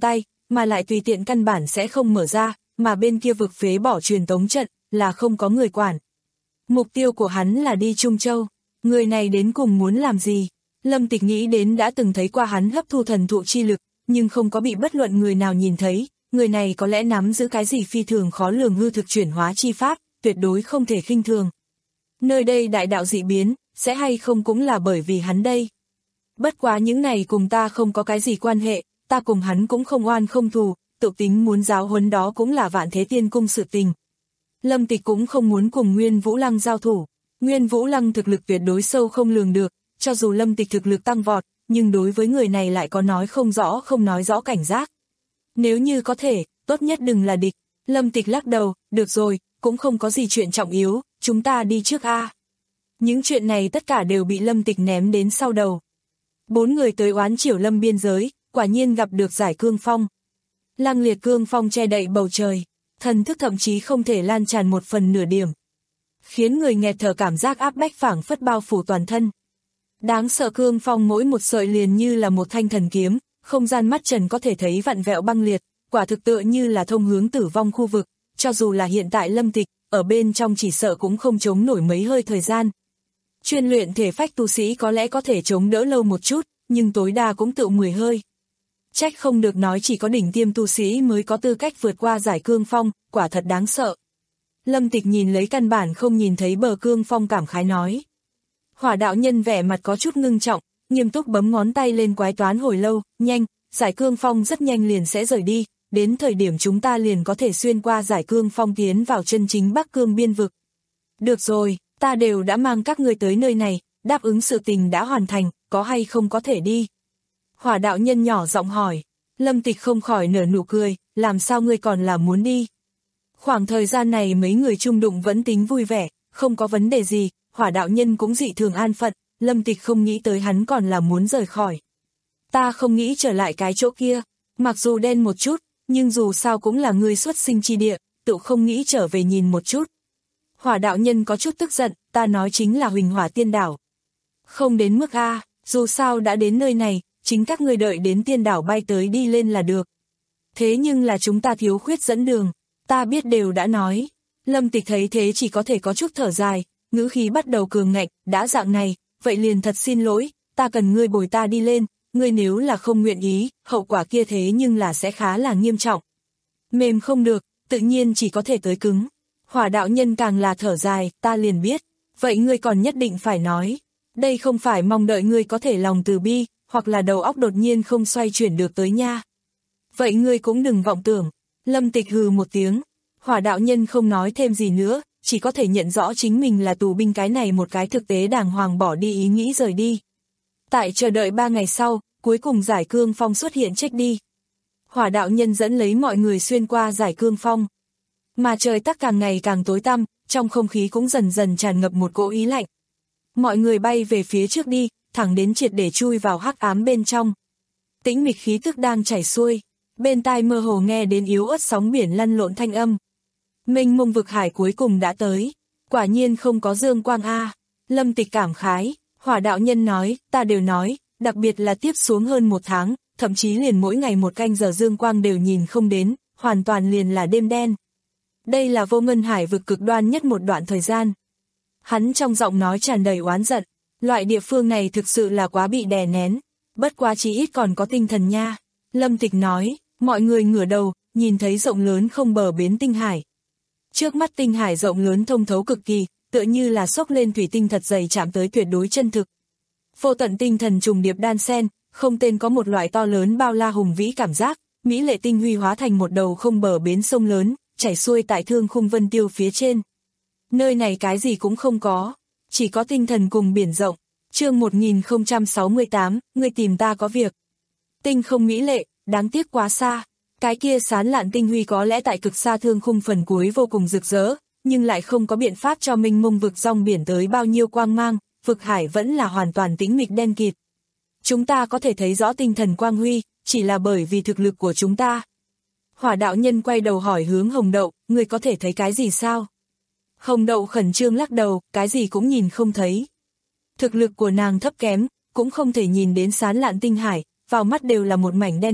mà lại tùy tiện căn bản sẽ không mở ra, mà bên kia vực phế bỏ truyền tống trận, là không có người quản. Mục tiêu của hắn là đi Trung Châu, người này đến cùng muốn làm gì? Lâm Tịch nghĩ đến đã từng thấy qua hắn hấp thu thần thụ chi lực, nhưng không có bị bất luận người nào nhìn thấy, người này có lẽ nắm giữ cái gì phi thường khó lường hư thực chuyển hóa chi pháp, tuyệt đối không thể khinh thường. Nơi đây đại đạo dị biến, sẽ hay không cũng là bởi vì hắn đây. Bất quá những này cùng ta không có cái gì quan hệ, ta cùng hắn cũng không oan không thù, tự tính muốn giáo huấn đó cũng là Vạn Thế Tiên Cung sự tình. Lâm Tịch cũng không muốn cùng Nguyên Vũ Lăng giao thủ, Nguyên Vũ Lăng thực lực tuyệt đối sâu không lường được, cho dù Lâm Tịch thực lực tăng vọt, nhưng đối với người này lại có nói không rõ không nói rõ cảnh giác. Nếu như có thể, tốt nhất đừng là địch. Lâm Tịch lắc đầu, được rồi, cũng không có gì chuyện trọng yếu, chúng ta đi trước a. Những chuyện này tất cả đều bị Lâm Tịch ném đến sau đầu. Bốn người tới Oán Triểu Lâm biên giới, quả nhiên gặp được giải cương phong. Lăng liệt cương phong che đậy bầu trời, thần thức thậm chí không thể lan tràn một phần nửa điểm, khiến người nghẹt thở cảm giác áp bách phảng phất bao phủ toàn thân. Đáng sợ cương phong mỗi một sợi liền như là một thanh thần kiếm, không gian mắt trần có thể thấy vặn vẹo băng liệt, quả thực tựa như là thông hướng tử vong khu vực, cho dù là hiện tại Lâm Tịch, ở bên trong chỉ sợ cũng không chống nổi mấy hơi thời gian. Chuyên luyện thể phách tu sĩ có lẽ có thể chống đỡ lâu một chút, nhưng tối đa cũng tự mười hơi. Trách không được nói chỉ có đỉnh tiêm tu sĩ mới có tư cách vượt qua giải cương phong, quả thật đáng sợ. Lâm Tịch nhìn lấy căn bản không nhìn thấy bờ cương phong cảm khái nói. Hỏa đạo nhân vẻ mặt có chút ngưng trọng, nghiêm túc bấm ngón tay lên quái toán hồi lâu, nhanh, giải cương phong rất nhanh liền sẽ rời đi, đến thời điểm chúng ta liền có thể xuyên qua giải cương phong tiến vào chân chính Bắc Cương biên vực. Được rồi, ta đều đã mang các ngươi tới nơi này, đáp ứng sự tình đã hoàn thành, có hay không có thể đi? Hỏa đạo nhân nhỏ giọng hỏi. Lâm Tịch không khỏi nở nụ cười, làm sao ngươi còn là muốn đi? Khoảng thời gian này mấy người chung đụng vẫn tính vui vẻ, không có vấn đề gì, hỏa đạo nhân cũng dị thường an phận, Lâm Tịch không nghĩ tới hắn còn là muốn rời khỏi. Ta không nghĩ trở lại cái chỗ kia, mặc dù đen một chút, nhưng dù sao cũng là người xuất sinh chi địa, tự không nghĩ trở về nhìn một chút. Hỏa đạo nhân có chút tức giận, ta nói chính là Huỳnh Hỏa Tiên Đảo. Không đến mức A, dù sao đã đến nơi này, chính các ngươi đợi đến tiên đảo bay tới đi lên là được. Thế nhưng là chúng ta thiếu khuyết dẫn đường, ta biết đều đã nói. Lâm Tịch thấy thế chỉ có thể có chút thở dài, ngữ khí bắt đầu cường ngạnh, đã dạng này, vậy liền thật xin lỗi, ta cần ngươi bồi ta đi lên, ngươi nếu là không nguyện ý, hậu quả kia thế nhưng là sẽ khá là nghiêm trọng. Mềm không được, tự nhiên chỉ có thể tới cứng. Hỏa đạo nhân càng là thở dài, ta liền biết, vậy ngươi còn nhất định phải nói. Đây không phải mong đợi ngươi có thể lòng từ bi, hoặc là đầu óc đột nhiên không xoay chuyển được tới nha. Vậy ngươi cũng đừng vọng tưởng. Lâm Tịch hừ một tiếng, hỏa đạo nhân không nói thêm gì nữa, chỉ có thể nhận rõ chính mình là tù binh cái này một cái thực tế đàng hoàng bỏ đi ý nghĩ rời đi. Tại chờ đợi ba ngày sau, cuối cùng giải cương phong xuất hiện check đi. Hỏa đạo nhân dẫn lấy mọi người xuyên qua giải cương phong. Mà trời tắc càng ngày càng tối tăm, trong không khí cũng dần dần tràn ngập một cỗ ý lạnh. Mọi người bay về phía trước đi, thẳng đến triệt để chui vào hắc ám bên trong. Tĩnh mịch khí tức đang chảy xuôi, bên tai mơ hồ nghe đến yếu ớt sóng biển lăn lộn thanh âm. Mênh mông vực hải cuối cùng đã tới, quả nhiên không có dương quang a. Lâm Tịch cảm khái, hỏa đạo nhân nói, ta đều nói, đặc biệt là tiếp xuống hơn một tháng, thậm chí liền mỗi ngày một canh giờ dương quang đều nhìn không đến, hoàn toàn liền là đêm đen. Đây là vô ngân hải vực cực đoan nhất một đoạn thời gian. Hắn trong giọng nói tràn đầy oán giận, loại địa phương này thực sự là quá bị đè nén, bất quá chí ít còn có tinh thần nha. Lâm Tịch nói, mọi người ngửa đầu, nhìn thấy rộng lớn không bờ bến tinh hải. Trước mắt tinh hải rộng lớn thông thấu cực kỳ, tựa như là xốc lên thủy tinh thật dày chạm tới tuyệt đối chân thực. Vô tận tinh thần trùng điệp đan xen, không tên có một loại to lớn bao la hùng vĩ cảm giác, mỹ lệ tinh huy hóa thành một đầu không bờ bến sông lớn, chảy xuôi tại thương khung vân tiêu phía trên. Nơi này cái gì cũng không có, chỉ có tinh thần cùng biển rộng. Chương một nghìn không trăm sáu mươi tám, ngươi tìm ta có việc. Tinh không mỹ lệ, đáng tiếc quá xa. Cái kia sán lạn tinh huy có lẽ tại cực xa thương khung phần cuối vô cùng rực rỡ, nhưng lại không có biện pháp cho minh mông vực rong biển tới bao nhiêu quang mang, vực hải vẫn là hoàn toàn tĩnh mịch đen kịt. Chúng ta có thể thấy rõ tinh thần quang huy, chỉ là bởi vì thực lực của chúng ta. Hỏa đạo nhân quay đầu hỏi hướng Hồng Đậu, ngươi có thể thấy cái gì sao? Hồng Đậu khẩn trương lắc đầu, cái gì cũng nhìn không thấy. Thực lực của nàng thấp kém, cũng không thể nhìn đến sán lạn tinh hải, vào mắt đều là một mảnh đen kịt,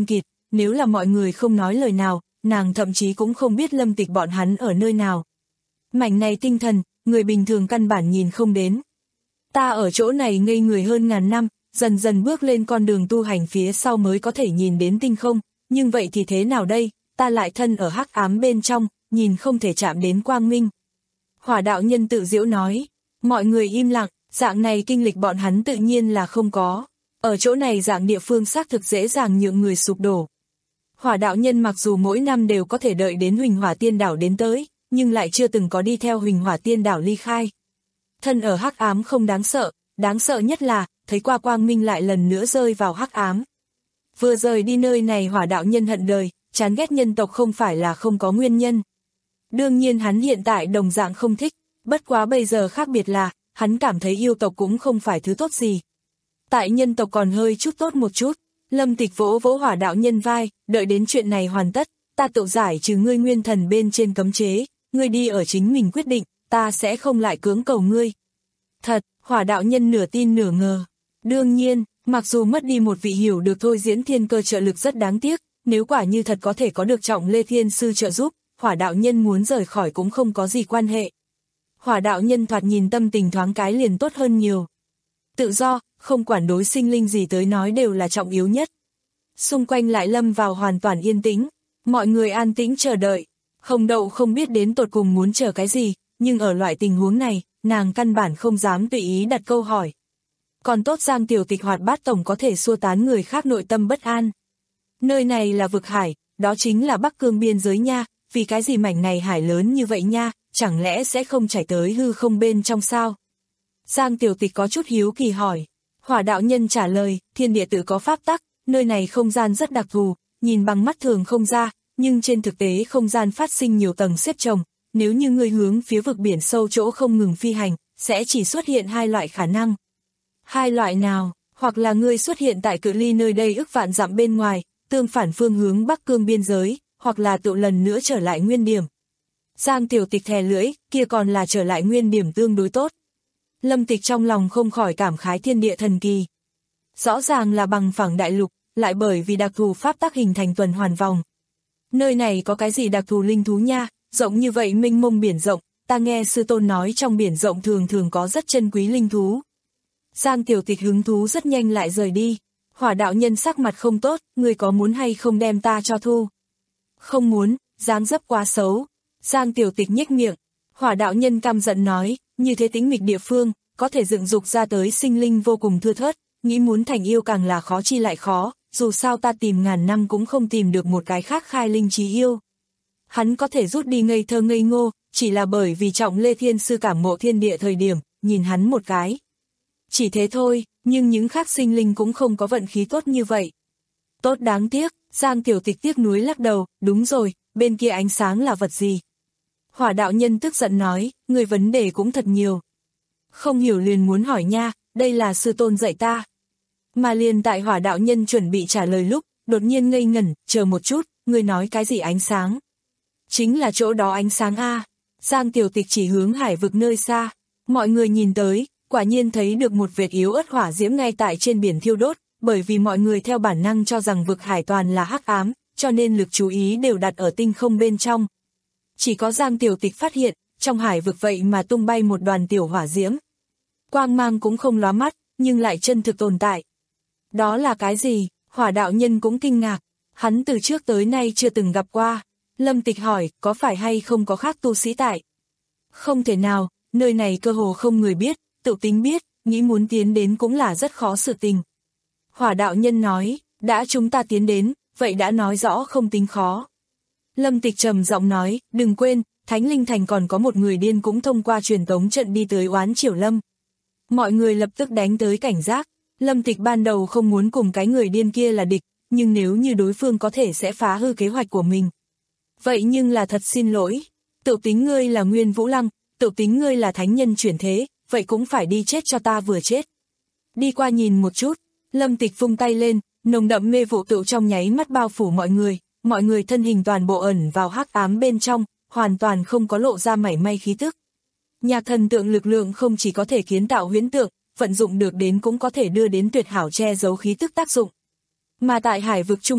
nếu là mọi người không nói lời nào, nàng thậm chí cũng không biết Lâm Tịch bọn hắn ở nơi nào. Mảnh này tinh thần, người bình thường căn bản nhìn không đến. Ta ở chỗ này ngây người hơn ngàn năm, dần dần bước lên con đường tu hành phía sau mới có thể nhìn đến tinh không, nhưng vậy thì thế nào đây, ta lại thân ở hắc ám bên trong, nhìn không thể chạm đến quang minh. Hỏa đạo nhân tự giễu nói, mọi người im lặng, dạng này kinh lịch bọn hắn tự nhiên là không có. Ở chỗ này dạng địa phương xác thực dễ dàng nhượng người sụp đổ. Hỏa đạo nhân mặc dù mỗi năm đều có thể đợi đến Huỳnh Hỏa Tiên Đảo đến tới, nhưng lại chưa từng có đi theo Huỳnh Hỏa Tiên Đảo ly khai. Thân ở hắc ám không đáng sợ, đáng sợ nhất là, thấy qua quang minh lại lần nữa rơi vào hắc ám. Vừa rời đi nơi này hỏa đạo nhân hận đời, chán ghét nhân tộc không phải là không có nguyên nhân. Đương nhiên hắn hiện tại đồng dạng không thích, bất quá bây giờ khác biệt là, hắn cảm thấy yêu tộc cũng không phải thứ tốt gì. Tại nhân tộc còn hơi chút tốt một chút, Lâm Tịch vỗ vỗ hỏa đạo nhân vai, đợi đến chuyện này hoàn tất, ta tự giải trừ ngươi nguyên thần bên trên cấm chế, ngươi đi ở chính mình quyết định, ta sẽ không lại cưỡng cầu ngươi. Thật, hỏa đạo nhân nửa tin nửa ngờ. Đương nhiên, mặc dù mất đi một vị hiểu được thôi diễn thiên cơ trợ lực rất đáng tiếc, nếu quả như thật có thể có được Trọng Lê Thiên Sư trợ giúp, hỏa đạo nhân muốn rời khỏi cũng không có gì quan hệ. Hỏa đạo nhân thoạt nhìn tâm tình thoáng cái liền tốt hơn nhiều. Tự do, không quản đối sinh linh gì tới nói đều là trọng yếu nhất. Xung quanh lại lâm vào hoàn toàn yên tĩnh, mọi người an tĩnh chờ đợi. Hồng Đậu không biết đến tột cùng muốn chờ cái gì, nhưng ở loại tình huống này, nàng căn bản không dám tùy ý đặt câu hỏi. Còn tốt Giang Tiểu Tịch hoạt bát tổng có thể xua tán người khác nội tâm bất an. Nơi này là vực hải, đó chính là Bắc Cương biên giới nha, vì cái gì mảnh này hải lớn như vậy nha, chẳng lẽ sẽ không chảy tới hư không bên trong sao? Giang Tiểu Tịch có chút hiếu kỳ hỏi. Hỏa đạo nhân trả lời, thiên địa tự có pháp tắc, nơi này không gian rất đặc thù, nhìn bằng mắt thường không ra, nhưng trên thực tế không gian phát sinh nhiều tầng xếp chồng, nếu như ngươi hướng phía vực biển sâu chỗ không ngừng phi hành, sẽ chỉ xuất hiện hai loại khả năng. Hai loại nào, hoặc là ngươi xuất hiện tại cự ly nơi đây ức vạn dặm bên ngoài, tương phản phương hướng Bắc Cương biên giới, hoặc là tự lần nữa trở lại nguyên điểm. Giang Tiểu Tịch thè lưỡi, kia còn là trở lại nguyên điểm tương đối tốt. Lâm Tịch trong lòng không khỏi cảm khái thiên địa thần kỳ. Rõ ràng là bằng phẳng đại lục, lại bởi vì đặc thù pháp tắc hình thành tuần hoàn vòng. Nơi này có cái gì đặc thù linh thú nha, rộng như vậy mênh mông biển rộng, ta nghe sư tôn nói trong biển rộng thường thường có rất chân quý linh thú. Giang Tiểu Tịch hứng thú rất nhanh lại rời đi. Hỏa đạo nhân sắc mặt không tốt, ngươi có muốn hay không đem ta cho thu? Không muốn, dáng dấp quá xấu. Giang Tiểu Tịch nhếch miệng. Hỏa đạo nhân căm giận nói, như thế tĩnh mịch địa phương, có thể dựng dục ra tới sinh linh vô cùng thưa thớt, nghĩ muốn thành yêu càng là khó chi lại khó, dù sao ta tìm ngàn năm cũng không tìm được một cái khác khai linh trí yêu. Hắn có thể rút đi ngây thơ ngây ngô, chỉ là bởi vì Trọng Lê Thiên Sư cảm ngộ thiên địa thời điểm, nhìn hắn một cái. Chỉ thế thôi, nhưng những khác sinh linh cũng không có vận khí tốt như vậy. Tốt đáng tiếc, Giang Tiểu Tịch tiếc nuối lắc đầu, đúng rồi, bên kia ánh sáng là vật gì? Hỏa đạo nhân tức giận nói, người vấn đề cũng thật nhiều. Không hiểu liền muốn hỏi nha, đây là sư tôn dạy ta. Mà liền tại hỏa đạo nhân chuẩn bị trả lời lúc, đột nhiên ngây ngẩn, chờ một chút, người nói cái gì ánh sáng? Chính là chỗ đó ánh sáng a. Giang Tiểu Tịch chỉ hướng hải vực nơi xa, mọi người nhìn tới, quả nhiên thấy được một vệt yếu ớt hỏa diễm ngay tại trên biển thiêu đốt, bởi vì mọi người theo bản năng cho rằng vực hải toàn là hắc ám, cho nên lực chú ý đều đặt ở tinh không bên trong. Chỉ có Giang Tiểu Tịch phát hiện, trong hải vực vậy mà tung bay một đoàn tiểu hỏa diễm. Quang mang cũng không lóa mắt, nhưng lại chân thực tồn tại. Đó là cái gì? Hỏa đạo nhân cũng kinh ngạc, hắn từ trước tới nay chưa từng gặp qua. Lâm Tịch hỏi, có phải hay không có khác tu sĩ tại? Không thể nào, nơi này cơ hồ không người biết, tự tính biết, nghĩ muốn tiến đến cũng là rất khó sự tình. Hỏa đạo nhân nói, đã chúng ta tiến đến, vậy đã nói rõ không tính khó. Lâm Tịch trầm giọng nói, đừng quên, Thánh Linh Thành còn có một người điên cũng thông qua truyền tống trận đi tới Oán Triều Lâm. Mọi người lập tức đánh tới cảnh giác, Lâm Tịch ban đầu không muốn cùng cái người điên kia là địch, nhưng nếu như đối phương có thể sẽ phá hư kế hoạch của mình. Vậy nhưng là thật xin lỗi, tự tính ngươi là Nguyên Vũ Lăng, tự tính ngươi là thánh nhân chuyển thế, vậy cũng phải đi chết cho ta vừa chết. Đi qua nhìn một chút, Lâm Tịch vung tay lên, nồng đậm mê vụ tựu trong nháy mắt bao phủ mọi người, mọi người thân hình toàn bộ ẩn vào hắc ám bên trong, hoàn toàn không có lộ ra mảy may khí tức. Nhạc thần tượng lực lượng không chỉ có thể kiến tạo huyễn tượng, vận dụng được đến cũng có thể đưa đến tuyệt hảo che giấu khí tức tác dụng. Mà tại hải vực trung ương,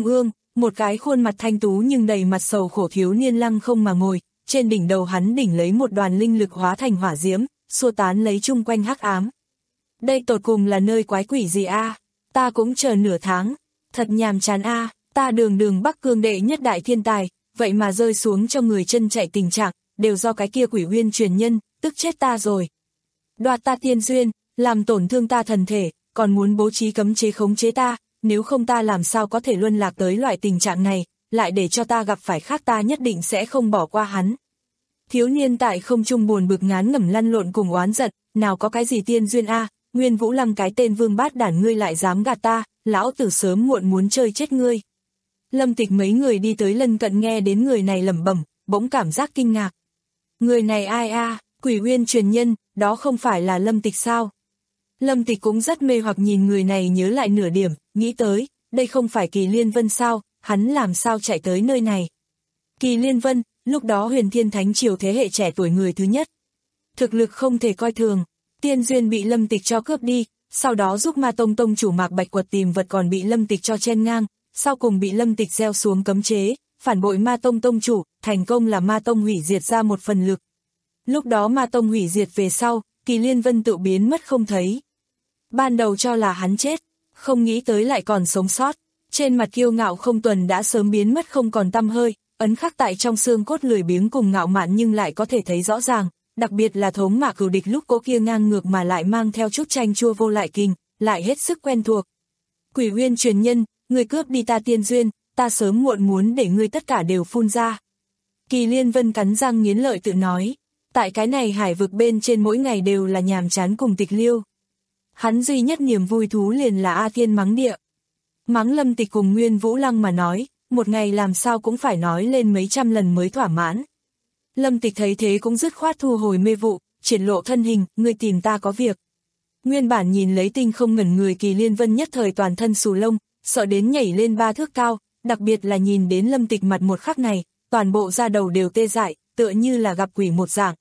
một cái khuôn mặt thanh tú nhưng đầy mặt sầu khổ thiếu niên lăng không mà ngồi, trên đỉnh đầu hắn đỉnh lấy một đoàn linh lực hóa thành hỏa diễm, xua tán lấy chung quanh hắc ám. Đây tột cùng là nơi quái quỷ gì a? À? Ta cũng chờ nửa tháng, thật nhàm chán a, à? Ta đường đường Bắc Cương đệ nhất đại thiên tài, vậy mà rơi xuống cho người chân chạy tình trạng, đều do cái kia quỷ Uyên truyền nhân, tức chết ta rồi. Đoạt ta tiên duyên, làm tổn thương ta thần thể, còn muốn bố trí cấm chế khống chế ta, nếu không ta làm sao có thể luân lạc tới loại tình trạng này, lại để cho ta gặp phải khác ta nhất định sẽ không bỏ qua hắn. Thiếu niên tại không trung buồn bực ngán ngẩm lăn lộn cùng oán giận, nào có cái gì tiên duyên a, à, Nguyên Vũ Lăng cái tên vương bát đản ngươi lại dám gạt ta, lão tử sớm muộn muốn chơi chết ngươi. Lâm Tịch mấy người đi tới lân cận nghe đến người này lẩm bẩm, bỗng cảm giác kinh ngạc. Người này ai a, à? Quỷ Uyên truyền nhân, đó không phải là Lâm Tịch sao? Lâm Tịch cũng rất mê hoặc nhìn người này nhớ lại nửa điểm, nghĩ tới, đây không phải Kỳ Liên Vân sao, hắn làm sao chạy tới nơi này. Kỳ Liên Vân, lúc đó Huyền Thiên Thánh Triều thế hệ trẻ tuổi người thứ nhất. Thực lực không thể coi thường, tiên duyên bị Lâm Tịch cho cướp đi, sau đó giúp Ma Tông Tông chủ Mạc Bạch Quật tìm vật còn bị Lâm Tịch cho chen ngang, sau cùng bị Lâm Tịch gieo xuống cấm chế, phản bội Ma Tông Tông chủ, thành công là Ma Tông hủy diệt ra một phần lực. Lúc đó Ma Tông hủy diệt về sau, Kỳ Liên Vân tự biến mất không thấy. Ban đầu cho là hắn chết, không nghĩ tới lại còn sống sót, trên mặt kiêu ngạo không tuần đã sớm biến mất không còn tăm hơi, ấn khắc tại trong xương cốt lười biếng cùng ngạo mạn nhưng lại có thể thấy rõ ràng, đặc biệt là thống mạ cửu địch lúc cố kia ngang ngược mà lại mang theo chút chanh chua vô lại kinh, lại hết sức quen thuộc. Quỷ Uyên truyền nhân, ngươi cướp đi ta tiên duyên, ta sớm muộn muốn để ngươi tất cả đều phun ra. Kỳ Liên Vân cắn răng nghiến lợi tự nói, tại cái này hải vực bên trên mỗi ngày đều là nhàm chán cùng tịch liêu. Hắn duy nhất niềm vui thú liền là A Thiên mắng địa. Mắng Lâm Tịch cùng Nguyên Vũ Lăng mà nói, một ngày làm sao cũng phải nói lên mấy trăm lần mới thỏa mãn. Lâm Tịch thấy thế cũng dứt khoát thu hồi mê vụ, triển lộ thân hình, ngươi tìm ta có việc. Nguyên bản nhìn lấy tinh không ngẩn người Kỳ Liên Vân nhất thời toàn thân xù lông, sợ đến nhảy lên ba thước cao, đặc biệt là nhìn đến Lâm Tịch mặt một khắc này, toàn bộ da đầu đều tê dại, tựa như là gặp quỷ một dạng.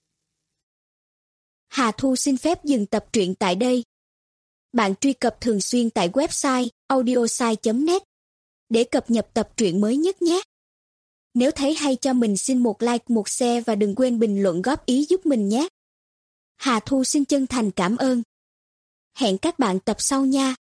Hà Thu xin phép dừng tập truyện tại đây. Bạn truy cập thường xuyên tại website audiosai chấm net để cập nhật tập truyện mới nhất nhé. Nếu thấy hay cho mình xin một like, một share và đừng quên bình luận góp ý giúp mình nhé. Hà Thu xin chân thành cảm ơn. Hẹn các bạn tập sau nha.